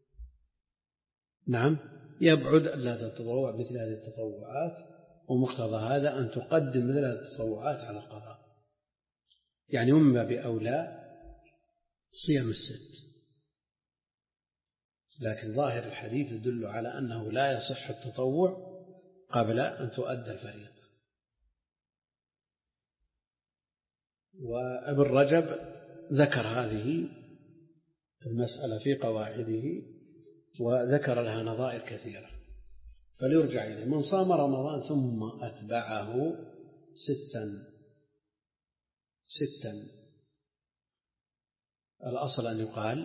Speaker 1: نعم، يبعد أن لا تتطوع مثل هذه التطوعات، ومقتضى هذا أن تقدم مثل هذه التطوعات على القضاء، يعني من باب أولى صيام الست. لكن ظاهر الحديث يدل على أنه لا يصح التطوع قبل أن تؤدى الفريضة. وابن رجب ذكر هذه المسألة في قواعده وذكر لها نظائر كثيرة، فليرجع إليه. من صام رمضان ثم أتبعه ستا ستا الأصل أن يقال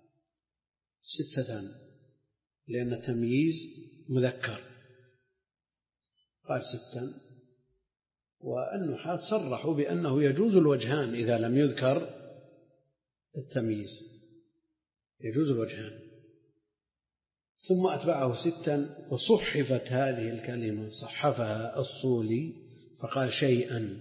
Speaker 1: ستة لأن التمييز مذكر، قال ستا. والنحاة صرحوا بأنه يجوز الوجهان إذا لم يذكر التمييز، يجوز الوجهان. ثم أتبعه ستا، وصحفت هذه الكلمة صحفها الصولي فقال شيئا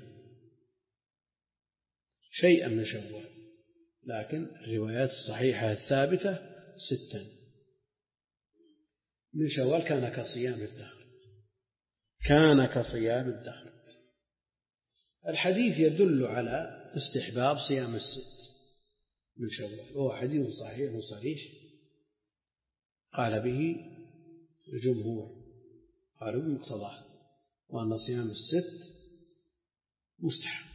Speaker 1: شيئا من شوال، لكن الروايات الصحيحة الثابتة ستا من شوال كان كصيام الدهر، كان كصيام الدهر. الحديث يدل على استحباب صيام الست من شوال، وهو حديث صحيح صريح قال به الجمهور، قالوا بمقتضاه، وأن صيام الست مستحب.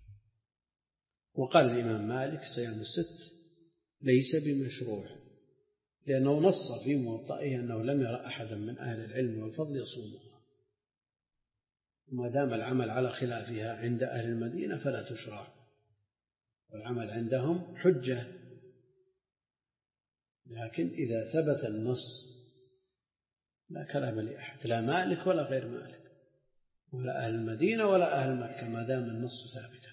Speaker 1: وقال الإمام مالك صيام الست ليس بمشروع، لأنه نص في موطئه أنه لم يرى أحدا من أهل العلم والفضل يصومها، وما دام العمل على خلافها عند أهل المدينة فلا تشرع، والعمل عندهم حجة. لكن إذا ثبت النص لا كلام لأحد، لا مالك ولا غير مالك ولا أهل المدينة ولا أهل مكة، ما دام النص ثابتا.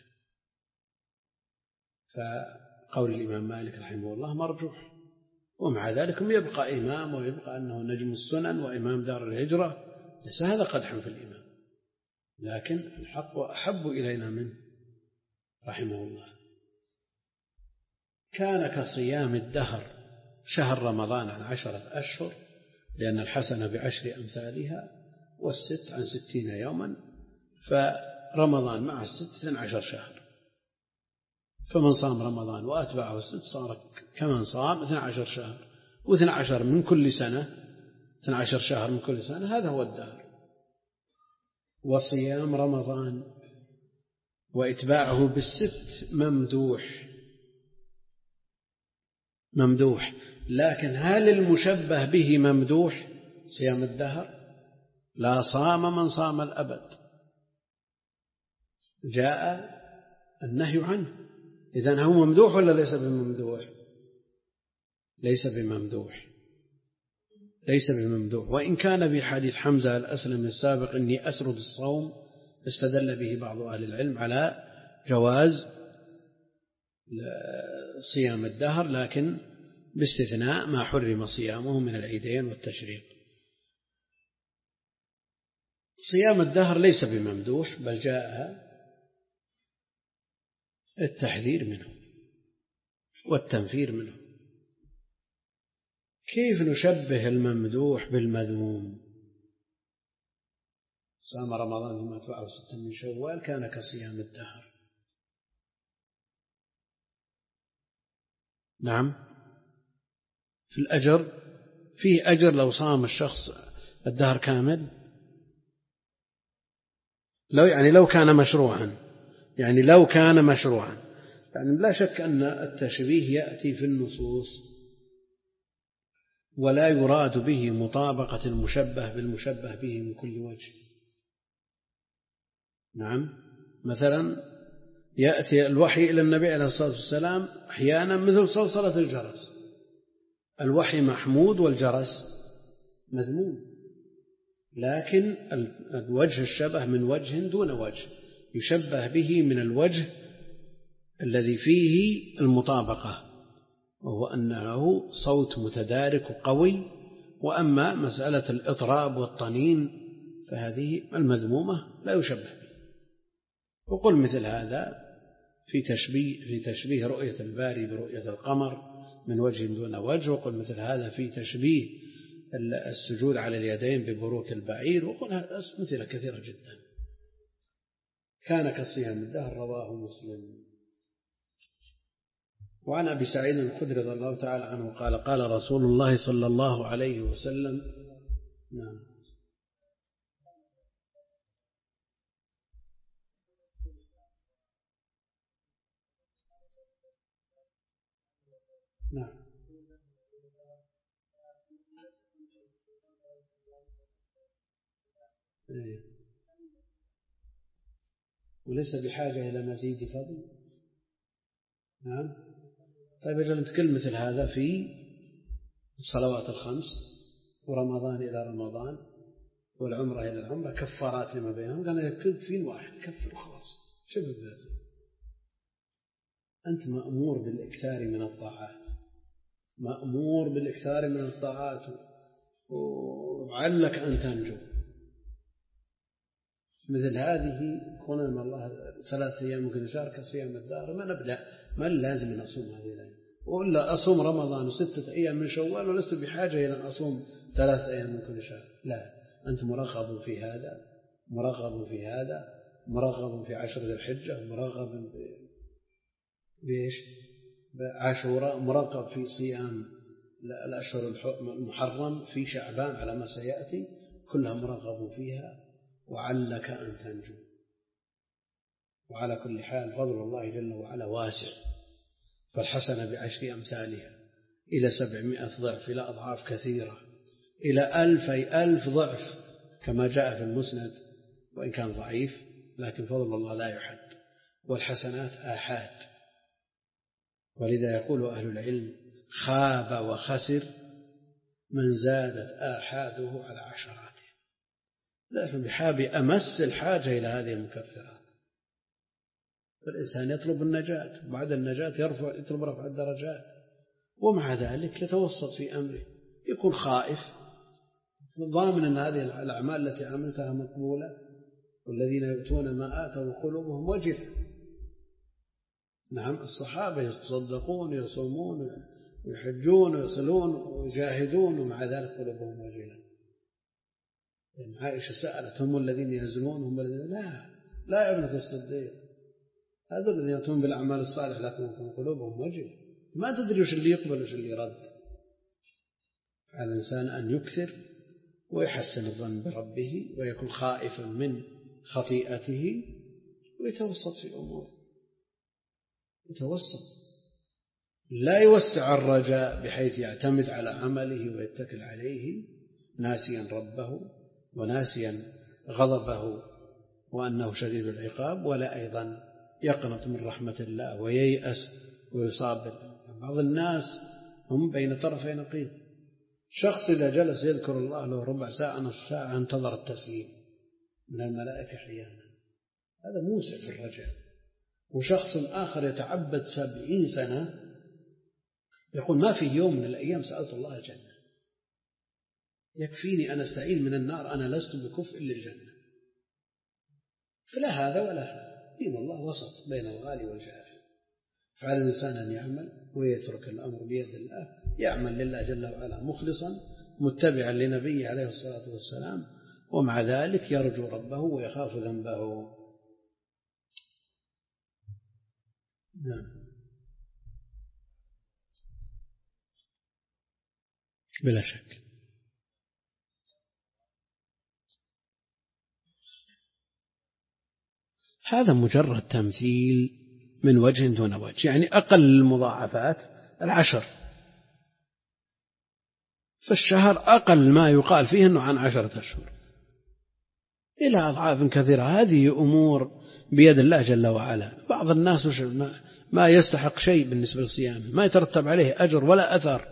Speaker 1: فقول الإمام مالك رحمه الله مرجوح، ومع ذلك يبقى إمام، ويبقى أنه نجم السنن وإمام دار الهجرة، ليس هذا قدحا في الإمام، لكن الحق أحب إلينا منه رحمه الله. كان كصيام الدهر، شهر رمضان عن عشرة أشهر، لأن الحسنة بعشر أمثالها، والست عن ستين يوما، فرمضان مع الست اثنى عشر شهر، فمن صام رمضان وأتبعه الست صار كمن صام اثنى عشر شهر، واثنى عشر من كل سنة، اثنى عشر شهر من كل سنة، هذا هو الدهر. وصيام رمضان وإتباعه بالست ممدوح ممدوح، لكن هل المشبه به ممدوح صيام الدهر؟ لا، صام من صام الأبد، جاء النهي عنه. إذن هو ممدوح ولا ليس بممدوح؟ ليس بممدوح ليس بممدوح وإن كان في حديث حمزة الأسلمي السابق إني أسرد الصوم، استدل به بعض أهل العلم على جواز صيام الدهر، لكن باستثناء ما حرم صيامه من العيدين والتشريق. صيام الدهر ليس بممدوح، بل جاء التحذير منه والتنفير منه. كيف نشبه الممدوح بالمذموم؟ صام رمضان ثم أتبعه ستا من شوال كان كصيام الدهر. نعم، في الأجر فيه أجر لو صام الشخص الدهر كامل، لو يعني لو كان مشروعا، يعني لو كان مشروعا يعني لا شك أن التشبيه يأتي في النصوص ولا يراد به مطابقة المشبه بالمشبه به من كل وجه. نعم، مثلا يأتي الوحي إلى النبي عليه الصلاة والسلام أحيانا مثل صلصلة الجرس، الوحي محمود والجرس مذموم، لكن الوجه الشبه من وجه دون وجه، يشبه به من الوجه الذي فيه المطابقة، وهو أنه صوت متدارك وقوي. وأما مسألة الإطراب والطنين فهذه المذمومة لا يشبه به. وقل مثل هذا في تشبيه, في تشبيه رؤية الباري برؤية القمر من وجه دون وجه، وقل مثل هذا في تشبيه السجود على اليدين ببروك البعير، وقل مثل كثيرة جدا. كان كصيام الدهر، رواه مسلم. وعن أبي سعيد الخدري رضي الله تعالى عنه قال قال رسول الله صلى الله عليه وسلم. نعم نعم إيه. وليس بحاجة إلى مزيد فضل. نعم. طيب أجل نتكلم مثل هذا في الصلوات الخمس ورمضان إلى رمضان والعمرة إلى العمرة كفارات لما بينهم، قال يكفين واحد كفر وخلاص. شبه ذاته أنت مأمور بالإكثار من الطاعات، مأمور بالإكثار من الطاعات، وعلك أن تنجو. مثل هذه كون من الله ثلاثة أيام ممكن يشارك صيام الدهر، ما نبلع ما لازم أن أصوم هذه الأيام، ولا أصوم رمضان وستة أيام من شوال ولست بحاجة إلى أن أصوم ثلاثة أيام من كل شهر. لا، أنت مرغب في هذا، مرغب في هذا، مرغب في عشر ذي الحجة، مرغب بإيش بعاشوراء، مرغب في صيام الأشهر المحرم في شعبان على ما سيأتي، كلها مرغب فيها، وعلك أن تنجو. وعلى كل حال فضل الله جل وعلا واسع، فالحسنة بعشر أمثالها إلى سبعمائة ضعف، إلى أضعاف كثيرة، إلى ألفي ألف ضعف كما جاء في المسند، وإن كان ضعيف لكن فضل الله لا يحد، والحسنات آحاد. ولذا يقول أهل العلم خاب وخسر من زادت آحاده على عشراته. نحن بحاب أمس الحاجة إلى هذه المكفرات. فالإنسان يطلب النجاة، وبعد النجاة يرفع يطلب رفع الدرجات، ومع ذلك يتوسط في أمره، يكون خائف ضامن أن هذه الأعمال التي عملتها مقبولة، والذين يؤتون ما آتوا وقلوبهم وجلة. نعم، الصحابة يتصدقون يصومون ويحجون ويصلون ويجاهدون، ومع ذلك قلوبهم وجلة. يعني عائشة سألت هم الذين يزنون هم الذين لا لا يا ابنة الصديق، هذول الذين يأتون بالأعمال الصالحة لكن قلوبهم وجلة، ما تدري وش اللي يقبل وش اللي يرد. على الإنسان أن يكثر ويحسن الظن بربه، ويكون خائفا من خطيئته، ويتوسط في أموره، يتوسط، لا يوسع الرجاء بحيث يعتمد على عمله ويتكل عليه ناسيا ربه وناسيا غضبه وأنه شديد العقاب، ولا أيضا يقنط من رحمة الله وييأس ويصاب. بعض الناس هم بين طرفي نقيض، شخص إذا جلس يذكر الله له ربع ساعة نصف ساعة انتظر التسليم من الملائكة أحيانا، هذا موسع في الرجاء، وشخص آخر يتعبد سبعين سنة يقول ما في يوم من الأيام سألت الله الجنة، يكفيني أن أستعيذ من النار، أنا لست بكفء للجنة. فلا هذا ولا هذا، دين الله وسط بين الغالي والجافي. فعلى الإنسان أن يعمل ويترك الأمر بيد الله، يعمل لله جل وعلا مخلصا متبعا لنبيه عليه الصلاة والسلام، ومع ذلك يرجو ربه ويخاف ذنبه. نعم بلا شك. هذا مجرد تمثيل من وجه دون وجه، يعني أقل المضاعفات العشر، فالشهر أقل ما يقال فيه أنه عن عشرة أشهر إلى أضعاف كثيرة. هذه أمور بيد الله جل وعلا. بعض الناس ما يستحق شيء بالنسبة للصيام، ما يترتب عليه أجر ولا أثر،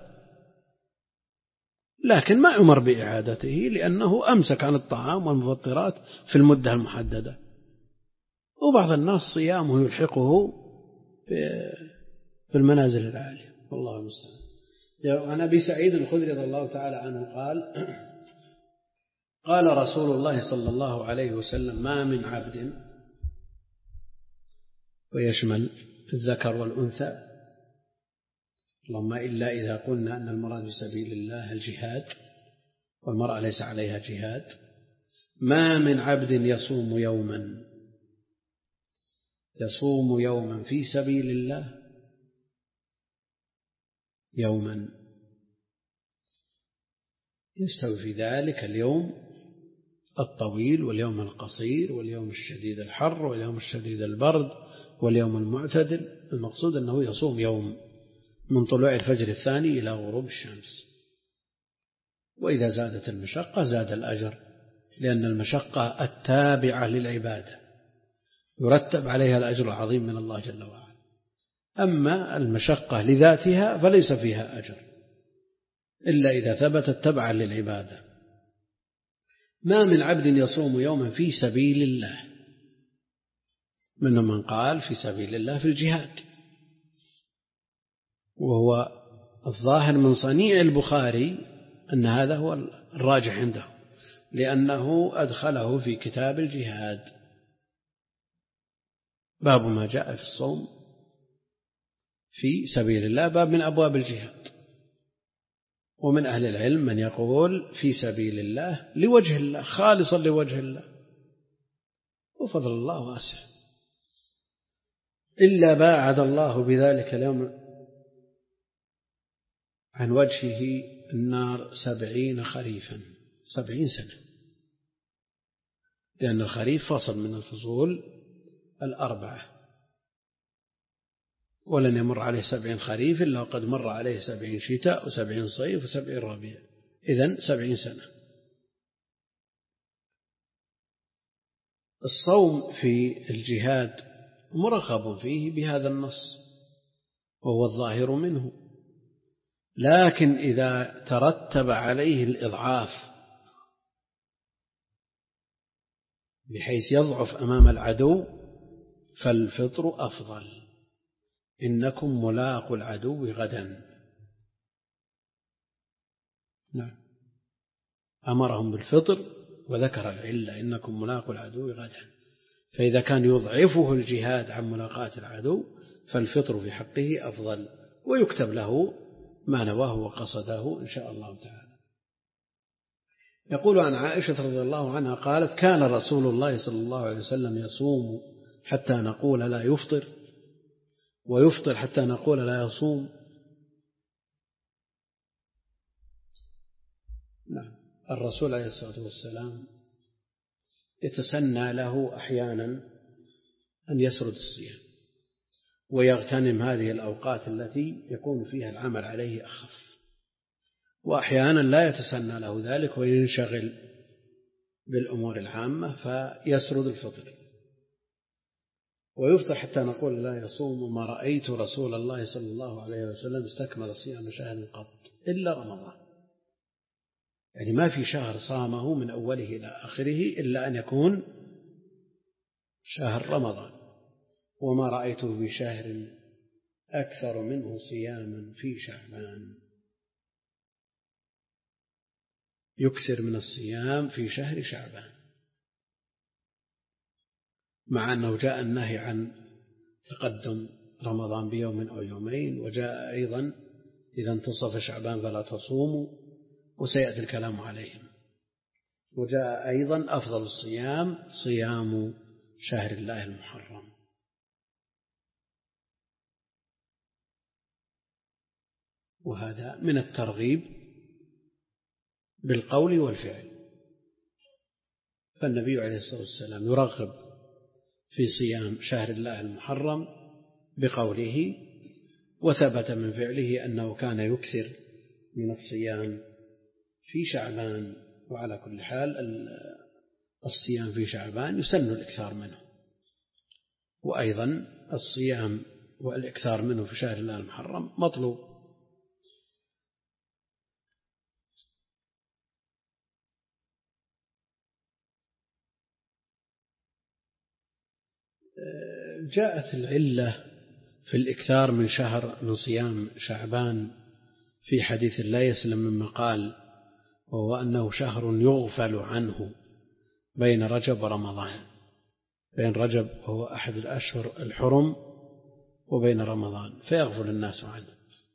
Speaker 1: لكن ما أمر بإعادته لأنه أمسك عن الطعام والمفطرات في المدة المحددة. وبعض الناس صيامه يلحقه في المنازل العالية، والله المستعان. عن أبي سعيد الخدري رضي الله تعالى عنه قال قال رسول الله صلى الله عليه وسلم: ما من عبد، ويشمل الذكر والأنثى، اللهم إلا إذا قلنا أن المراد بسبيل الله الجهاد والمرأة ليس عليها جهاد، ما من عبد يصوم يوما يصوم يوما في سبيل الله، يوما يستوي في ذلك اليوم الطويل واليوم القصير واليوم الشديد الحر واليوم الشديد البرد واليوم المعتدل. المقصود أنه يصوم يوم من طلوع الفجر الثاني إلى غروب الشمس. وإذا زادت المشقة زاد الأجر، لأن المشقة التابعة للعبادة يرتب عليها الأجر العظيم من الله جل وعلا. أما المشقة لذاتها فليس فيها أجر إلا إذا ثبتت تبعا للعبادة. ما من عبد يصوم يوما في سبيل الله، منهم من قال في سبيل الله في الجهاد، وهو الظاهر من صنيع البخاري أن هذا هو الراجح عنده، لأنه أدخله في كتاب الجهاد، باب ما جاء في الصوم في سبيل الله، باب من أبواب الجهاد. ومن أهل العلم من يقول في سبيل الله لوجه الله، خالصا لوجه الله، وفضل الله واسع. إلا باعد الله بذلك اليوم عن وجهه النار سبعين خريفا، سبعين سنة، لأن الخريف فصل من الفصول الأربعة، ولن يمر عليه سبعين خريف إلا وقد مر عليه سبعين شتاء وسبعين صيف وسبعين ربيع، إذن سبعين سنة. الصوم في الجهاد مرغب فيه بهذا النص وهو الظاهر منه، لكن إذا ترتب عليه الإضعاف بحيث يضعف أمام العدو فالفطر أفضل. إنكم ملاقوا العدو غدا. نعم، أمرهم بالفطر وذكر العلة، إنكم ملاقوا العدو غدا. فإذا كان يضعفه الجهاد عن ملاقاة العدو فالفطر في حقه أفضل، ويكتب له ما نواه وقصده إن شاء الله تعالى. يقول عن عائشة رضي الله عنها قالت: كان رسول الله صلى الله عليه وسلم يصوم حتى نقول لا يفطر، ويفطر حتى نقول لا يصوم. نعم، الرسول عليه الصلاة والسلام يتسنى له أحيانا أن يسرد الصيام ويغتنم هذه الأوقات التي يكون فيها العمل عليه أخف، وأحيانا لا يتسنى له ذلك وينشغل بالأمور العامة فيسرد الفطر. ويفطر حتى نقول لا يصوم، ما رأيت رسول الله صلى الله عليه وسلم استكمل صيام شهر قط إلا رمضان، يعني ما في شهر صامه من أوله إلى آخره إلا أن يكون شهر رمضان. وما رأيته في شهر أكثر منه صياما في شعبان. يكثر من الصيام في شهر شعبان، مع أنه جاء النهي عن تقدم رمضان بيوم أو يومين، وجاء أيضا إذا انتصف شعبان فلا تصوموا، وسيأتي الكلام عليهم. وجاء أيضا أفضل الصيام صيام شهر الله المحرم. وهذا من الترغيب بالقول والفعل، فالنبي عليه الصلاة والسلام يرغب في صيام شهر الله المحرم بقوله، وثبت من فعله أنه كان يكثر من الصيام في شعبان. وعلى كل حال الصيام في شعبان يسن الإكثار منه، وأيضا الصيام والإكثار منه في شهر الله المحرم مطلوب. جاءت العلة في الإكثار من شهر من صيام شعبان في حديث لا يسلم مما قال، وهو أنه شهر يغفل عنه بين رجب ورمضان، بين رجب وهو أحد الأشهر الحرم وبين رمضان، فيغفل الناس عنه.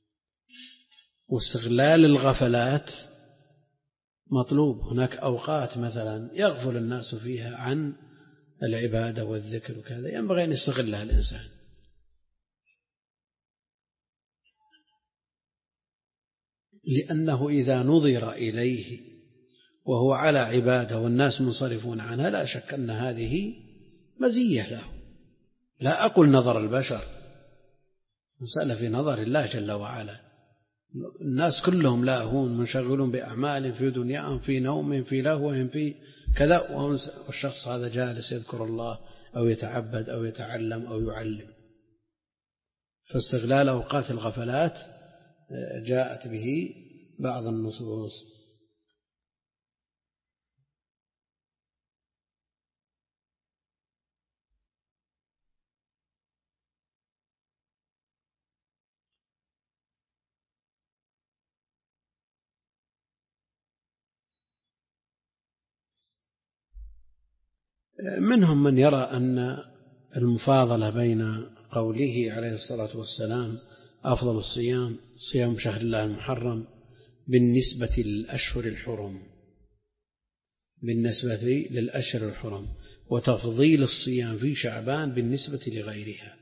Speaker 1: واستغلال الغفلات مطلوب. هناك أوقات مثلا يغفل الناس فيها عن العبادة والذكر وكذا، ينبغي أن يستغلها الإنسان. لأنه إذا نظر إليه وهو على عبادة والناس منصرفون عنها، لا شك أن هذه مزية له. لا أقول نظر البشر، مسألة في نظر الله جل وعلا. الناس كلهم لاهون منشغلون بأعمال في دنياهم، في نوم، في لهو، في كذا، والشخص هذا جالس يذكر الله أو يتعبد أو يتعلم أو يعلم. فاستغلال أوقات الغفلات جاءت به بعض النصوص. منهم من يرى أن المفاضلة بين قوله عليه الصلاة والسلام أفضل الصيام صيام شهر الله المحرم بالنسبة للأشهر الحرم، بالنسبة للأشهر الحرم، وتفضيل الصيام في شعبان بالنسبة لغيرها.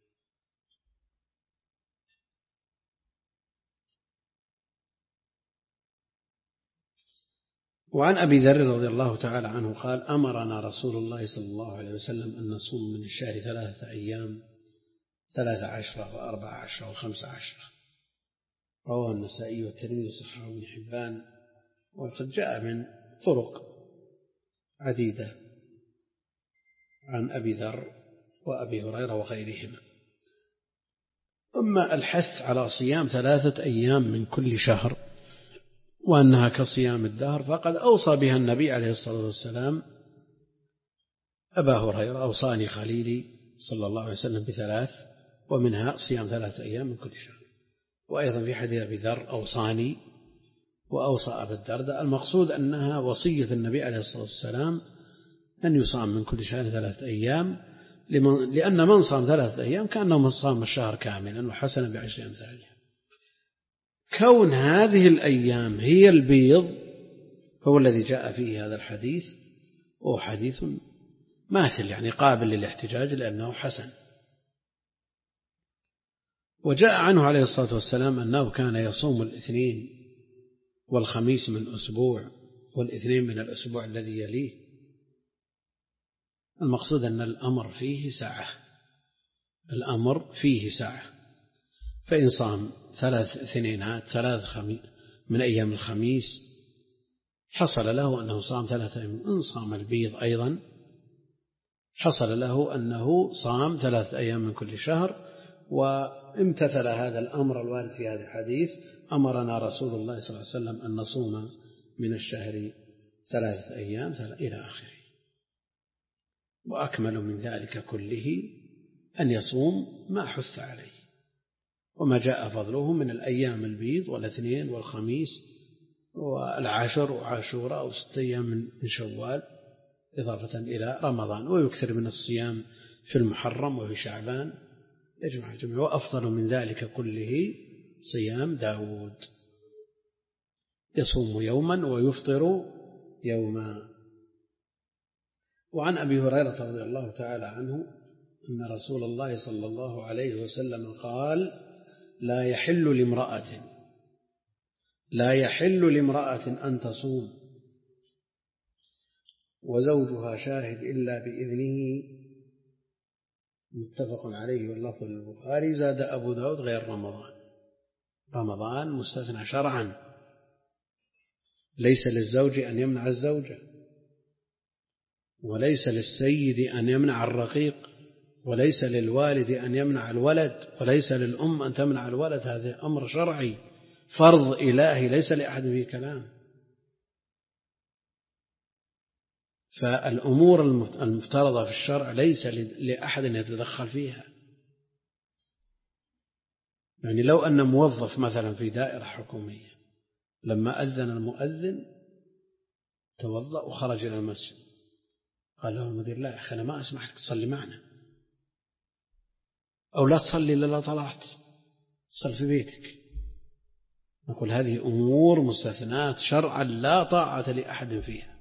Speaker 1: وعن أبي ذر رضي الله تعالى عنه قال: أمرنا رسول الله صلى الله عليه وسلم أن نصوم من الشهر ثلاثة أيام، ثلاثة عشرة وأربعة عشرة وخمسة عشرة. رواه النسائي والترمذي وصححه ابن حبان، وقد جاء من طرق عديدة عن أبي ذر وأبي هريرة وغيرهما. أما الحث على صيام ثلاثة أيام من كل شهر وأنها كصيام الدهر، فقد أوصى بها النبي عليه الصلاة والسلام أبا هريرة: أوصاني خليلي صلى الله عليه وسلم بثلاث، ومنها صيام ثلاثة أيام من كل شهر. وأيضا في حديث أبي ذر: أوصاني، وأوصى أبا الدرداء. المقصود أنها وصية النبي عليه الصلاة والسلام أن يصام من كل شهر ثلاثة أيام، لأن من صام ثلاثة أيام كأنه من صام الشهر كاملا، وحسن بعشر أمثالها. كون هذه الأيام هي البيض هو الذي جاء فيه هذا الحديث، وهو حديث ماثل يعني قابل للاحتجاج لأنه حسن. وجاء عنه عليه الصلاة والسلام أنه كان يصوم الاثنين والخميس من أسبوع والاثنين من الأسبوع الذي يليه. المقصود أن الأمر فيه سعة، الأمر فيه سعة. فإن صام ثلاث اثنينات ثلاث من أيام الخميس حصل له أنه صام ثلاثة أيام. إن صام البيض أيضا حصل له أنه صام ثلاثة أيام من كل شهر. وامتثل هذا الأمر الوارد في هذا الحديث: أمرنا رسول الله صلى الله عليه وسلم أن نصوم من الشهر ثلاثة أيام إلى آخره. وأكمل من ذلك كله أن يصوم ما حث عليه، وما جاء فضله من الأيام البيض والاثنين والخميس والعشر وعاشوراء وست أيام من شوال إضافة إلى رمضان، ويكثر من الصيام في المحرم وفي شعبان يجمع الجميع. وأفضل من ذلك كله صيام داود، يصوم يوما ويفطر يوما. وعن أبي هريرة رضي الله تعالى عنه أن رسول الله صلى الله عليه وسلم قال: لا يحل لامرأة لا يحل لامرأة أن تصوم وزوجها شاهد إلا بإذنه، متفق عليه واللفظ للبخاري. زاد أبو داود: غير رمضان. رمضان مستثنى شرعا، ليس للزوج أن يمنع الزوجة، وليس للسيد أن يمنع الرقيق، وليس للوالد أن يمنع الولد، وليس للأم أن تمنع الولد. هذا أمر شرعي فرض إلهي ليس لأحد فيه كلام. فالأمور المفترضة في الشرع ليس لأحد يتدخل فيها. يعني لو أن موظف مثلا في دائرة حكومية لما أذن المؤذن توضأ وخرج إلى المسجد، قال له المدير: لا يا أخي أنا ما أسمح لك تصلي معنا، أو لا تصلي إلا لا طلعت، صل في بيتك. نقول هذه أمور مستثنات شرعا لا طاعة لأحد فيها.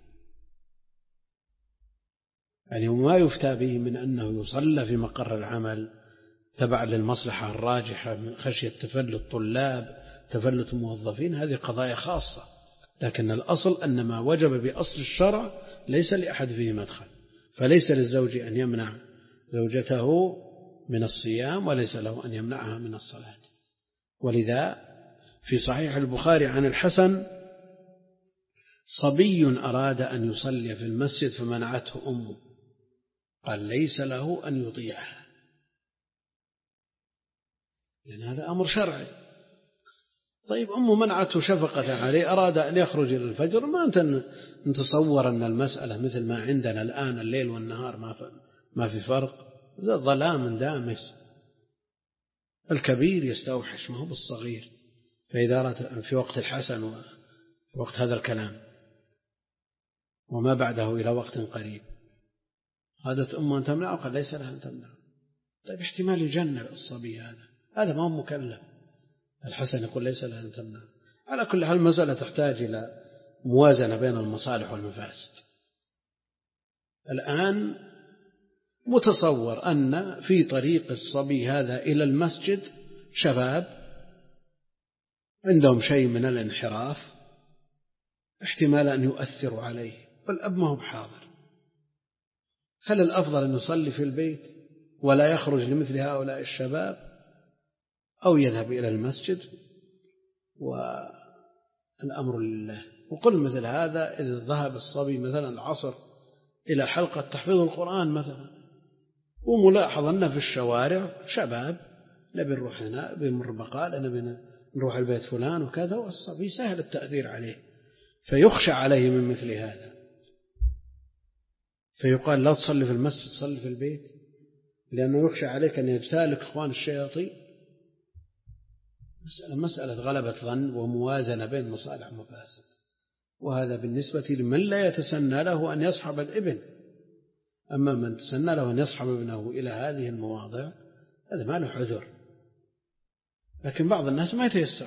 Speaker 1: يعني ما يفتى به من أنه يصلى في مقر العمل تبع للمصلحة الراجحة من خشية تفلت طلاب تفلت موظفين، هذه قضايا خاصة. لكن الأصل أن ما وجب بأصل الشرع ليس لأحد فيه مدخل. فليس للزوج أن يمنع زوجته من الصيام، وليس له أن يمنعها من الصلاة. ولذا في صحيح البخاري عن الحسن: صبي أراد أن يصلي في المسجد فمنعته أمه، قال: ليس له أن يطيعها، لأن هذا أمر شرعي. طيب أمه منعته شفقة عليه، أراد أن يخرج إلى الفجر، ما أنت نتصور أن المسألة مثل ما عندنا الآن الليل والنهار ما في فرق، ذا ظلام دامس. الكبير يستوحش ما هو بالصغير. فإذا في وقت الحسن وفي وقت هذا الكلام وما بعده إلى وقت قريب هذا أمه أن تمنعه، قال: ليس لها أن تمنعه. طيب احتمال يجنن الصبي هذا هذا ما هو مكلف. الحسن يقول: ليس لها أن تمنعه. على كل حال المسألة تحتاج إلى موازنة بين المصالح والمفاسد. الآن متصور أن في طريق الصبي هذا إلى المسجد شباب عندهم شيء من الانحراف، احتمال أن يؤثروا عليه، والأب ما هو بحاضر. هل الأفضل أن يصلي في البيت ولا يخرج لمثل هؤلاء الشباب، أو يذهب إلى المسجد؟ والأمر لله. وقل مثل هذا إذا ذهب الصبي مثلا العصر إلى حلقة تحفيظ القرآن مثلا، وملاحظ أن في الشوارع شباب نبي نروح هنا بمر بقال نبي نروح البيت فلان وكذا، والصبي سهل التأثير عليه، فيخشى عليه من مثل هذا، فيقال: لا تصلي في المسجد، صلي في البيت، لأنه يخشى عليك أن يجتالك إخوان الشياطين. مسألة, مسألة غلبة ظن وموازنة بين مصالح ومفاسد. وهذا بالنسبة لمن لا يتسنى له أن يصحب الابن. أما من تسنى له أن يصحب ابنه إلى هذه المواضع هذا ما له عذر. لكن بعض الناس ما يتيسر،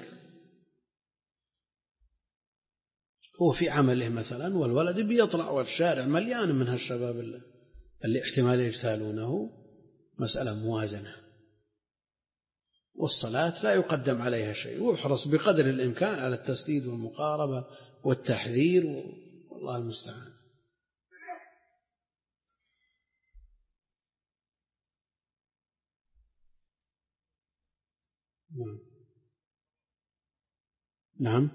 Speaker 1: هو في عمله مثلا والولد بيطلع والشارع مليان من هالشباب اللي احتمال يجتالونه. مسألة موازنة. والصلاة لا يقدم عليها شيء، واحرص بقدر الإمكان على التسديد والمقاربة والتحذير، والله المستعان. نعم نعم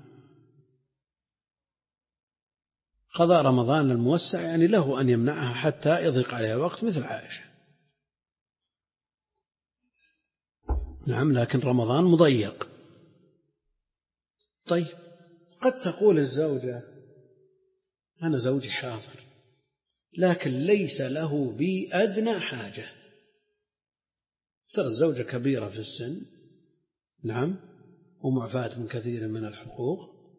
Speaker 1: قضاء رمضان الموسع يعني له أن يمنعها حتى يضيق عليها الوقت مثل عائشة. نعم، لكن رمضان مضيق. طيب قد تقول الزوجة: أنا زوجي حاضر لكن ليس له بي أدنى حاجة، ترى الزوجة كبيرة في السن، نعم، ومعفاة من كثير من الحقوق،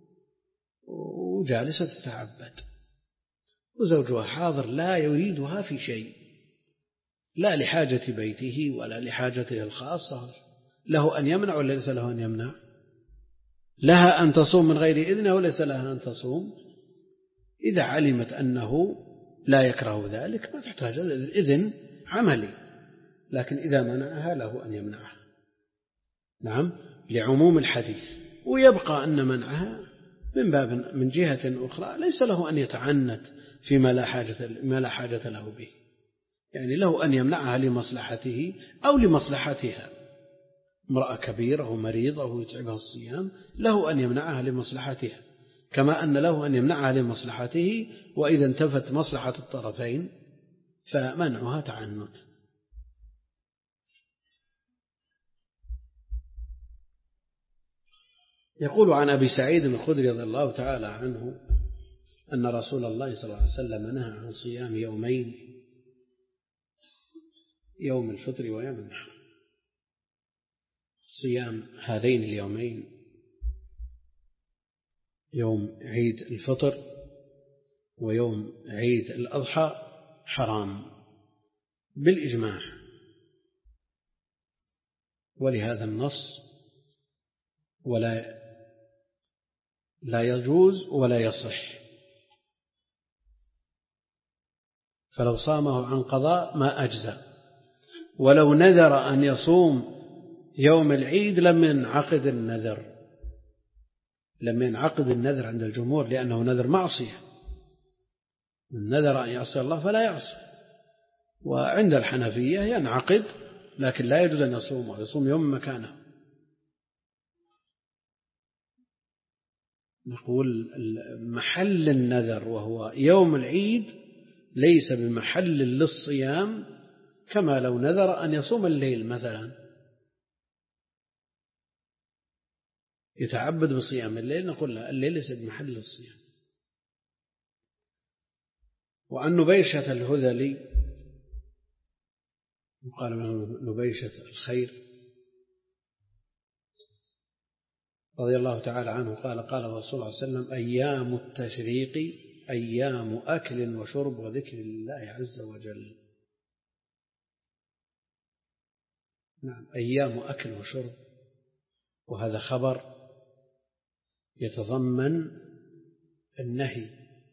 Speaker 1: وجالسة تتعبد، وزوجها حاضر لا يريدها في شيء، لا لحاجة بيته ولا لحاجته الخاصة. له أن يمنع ولا ليس له أن يمنع؟ لها أن تصوم من غير إذنه وليس لها أن تصوم. إذا علمت أنه لا يكره ذلك ما تحتاج إذن عملي، لكن إذا منعها له أن يمنعها، نعم، لعموم الحديث. ويبقى أن منعها من باب من جهة أخرى ليس له أن يتعنت فيما لا حاجة ما لا حاجة له به، يعني له أن يمنعها لمصلحته أو لمصلحتها. امرأة كبيرة ومريضة ويتعبها الصيام له أن يمنعها لمصلحتها، كما أن له أن يمنعها لمصلحته، وإذا انتفت مصلحة الطرفين فمنعها تعنت. يقول عن أبي سعيد الخدري رضي الله تعالى عنه أن رسول الله صلى الله عليه وسلم نهى عن صيام يومين، يوم الفطر ويوم النحر. صيام هذين اليومين، يوم عيد الفطر ويوم عيد الأضحى، حرام بالإجماع، ولهذا النص ولا لا يجوز ولا يصح. فلو صامه عن قضاء ما أجزى، ولو نذر أن يصوم يوم العيد لم ينعقد النذر، لم ينعقد النذر عند الجمهور، لأنه نذر معصية، من نذر أن يعصي الله فلا يعصي. وعند الحنفية ينعقد، لكن لا يجوز أن يصوم ويصوم يوم مكانه. نقول محل النذر وهو يوم العيد ليس بمحل للصيام، كما لو نذر أن يصوم الليل مثلا، يتعبد بصيام الليل، نقول لا، الليل ليس بمحل الصيام. وعن نبيشة الهذلي، يقال نبيشة الخير رضي الله تعالى عنه قال قال الرسول صلى الله عليه وسلم: أيام التشريق أيام أكل وشرب وذكر الله عز وجل. نعم، أيام أكل وشرب، وهذا خبر يتضمن النهي،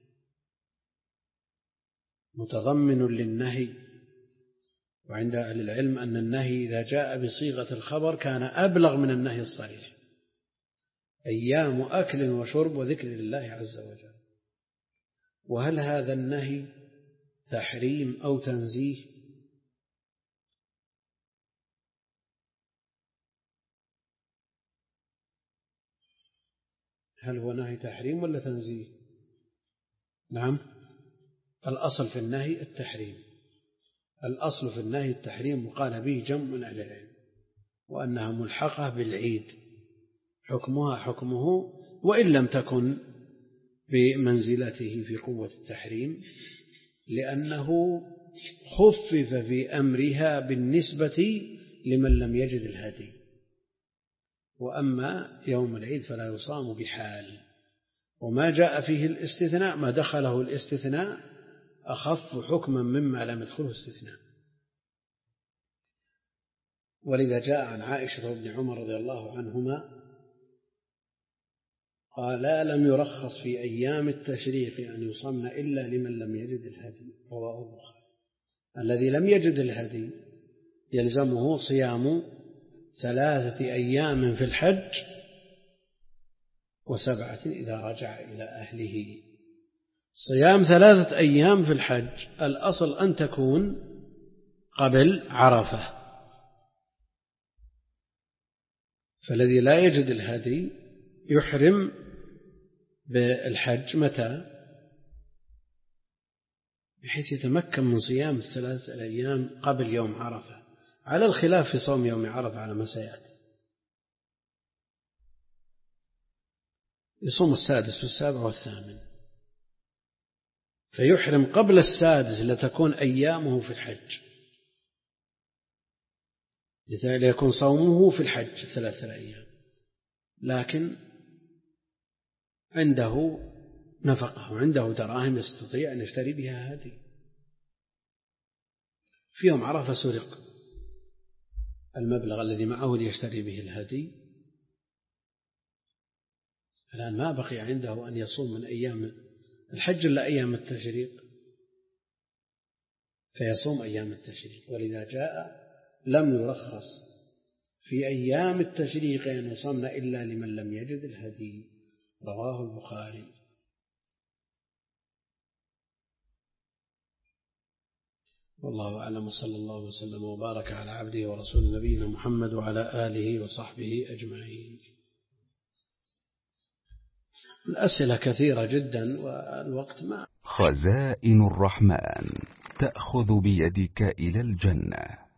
Speaker 1: متضمن للنهي. وعند أهل العلم أن النهي إذا جاء بصيغة الخبر كان أبلغ من النهي الصريح. أيام أكل وشرب وذكر الله عز وجل. وهل هذا النهي تحريم أو تنزيه؟ هل هو نهي تحريم ولا تنزيه؟ نعم، الأصل في النهي التحريم، الأصل في النهي التحريم، وقال به جمع من أهل العلم، وأنها ملحقة بالعيد، حكمها حكمه، وإن لم تكن بمنزلته في قوة التحريم، لأنه خفف في أمرها بالنسبة لمن لم يجد الهدي. وأما يوم العيد فلا يصام بحال، وما جاء فيه الاستثناء ما دخله الاستثناء أخف حكما مما لم يدخله استثناء. ولذا جاء عن عائشة وابن عمر رضي الله عنهما قال: لم يرخص في أيام التشريق أن يصمن إلا لمن لم يجد الهدي، رواه البخاري. الذي لم يجد الهدي يلزمه صيام ثلاثة أيام في الحج وسبعة إذا رجع إلى أهله. صيام ثلاثة أيام في الحج الأصل أن تكون قبل عرفة، فالذي لا يجد الهدي يحرم بالحج متى؟ بحيث يتمكن من صيام الثلاثة الأيام قبل يوم عرفة، على الخلاف في صوم يوم عرفة على ما سيأتي. يصوم السادس والسابع والثامن، فيحرم قبل السادس لتكون أيامه في الحج، ليكون صومه في الحج ثلاثة أيام، لكن عنده نفقة وعنده دراهم يستطيع أن يشتري بها هدي. في يوم عرفة سرق المبلغ الذي معه ليشتري به الهدي، الآن ما بقي عنده أن يصوم من أيام الحج إلا أيام التشريق، فيصوم أيام التشريق. ولذا جاء لم يرخص في أيام التشريق أن يصمن إلا لمن لم يجد الهدي، رواه البخاري. والله أعلم، صلى الله وسلم وبارك على عبده ورسول نبينا محمد وعلى آله وصحبه أجمعين. الأسئلة كثيرة جدا والوقت ما.
Speaker 3: خزائن الرحمن تأخذ بيدك إلى الجنة.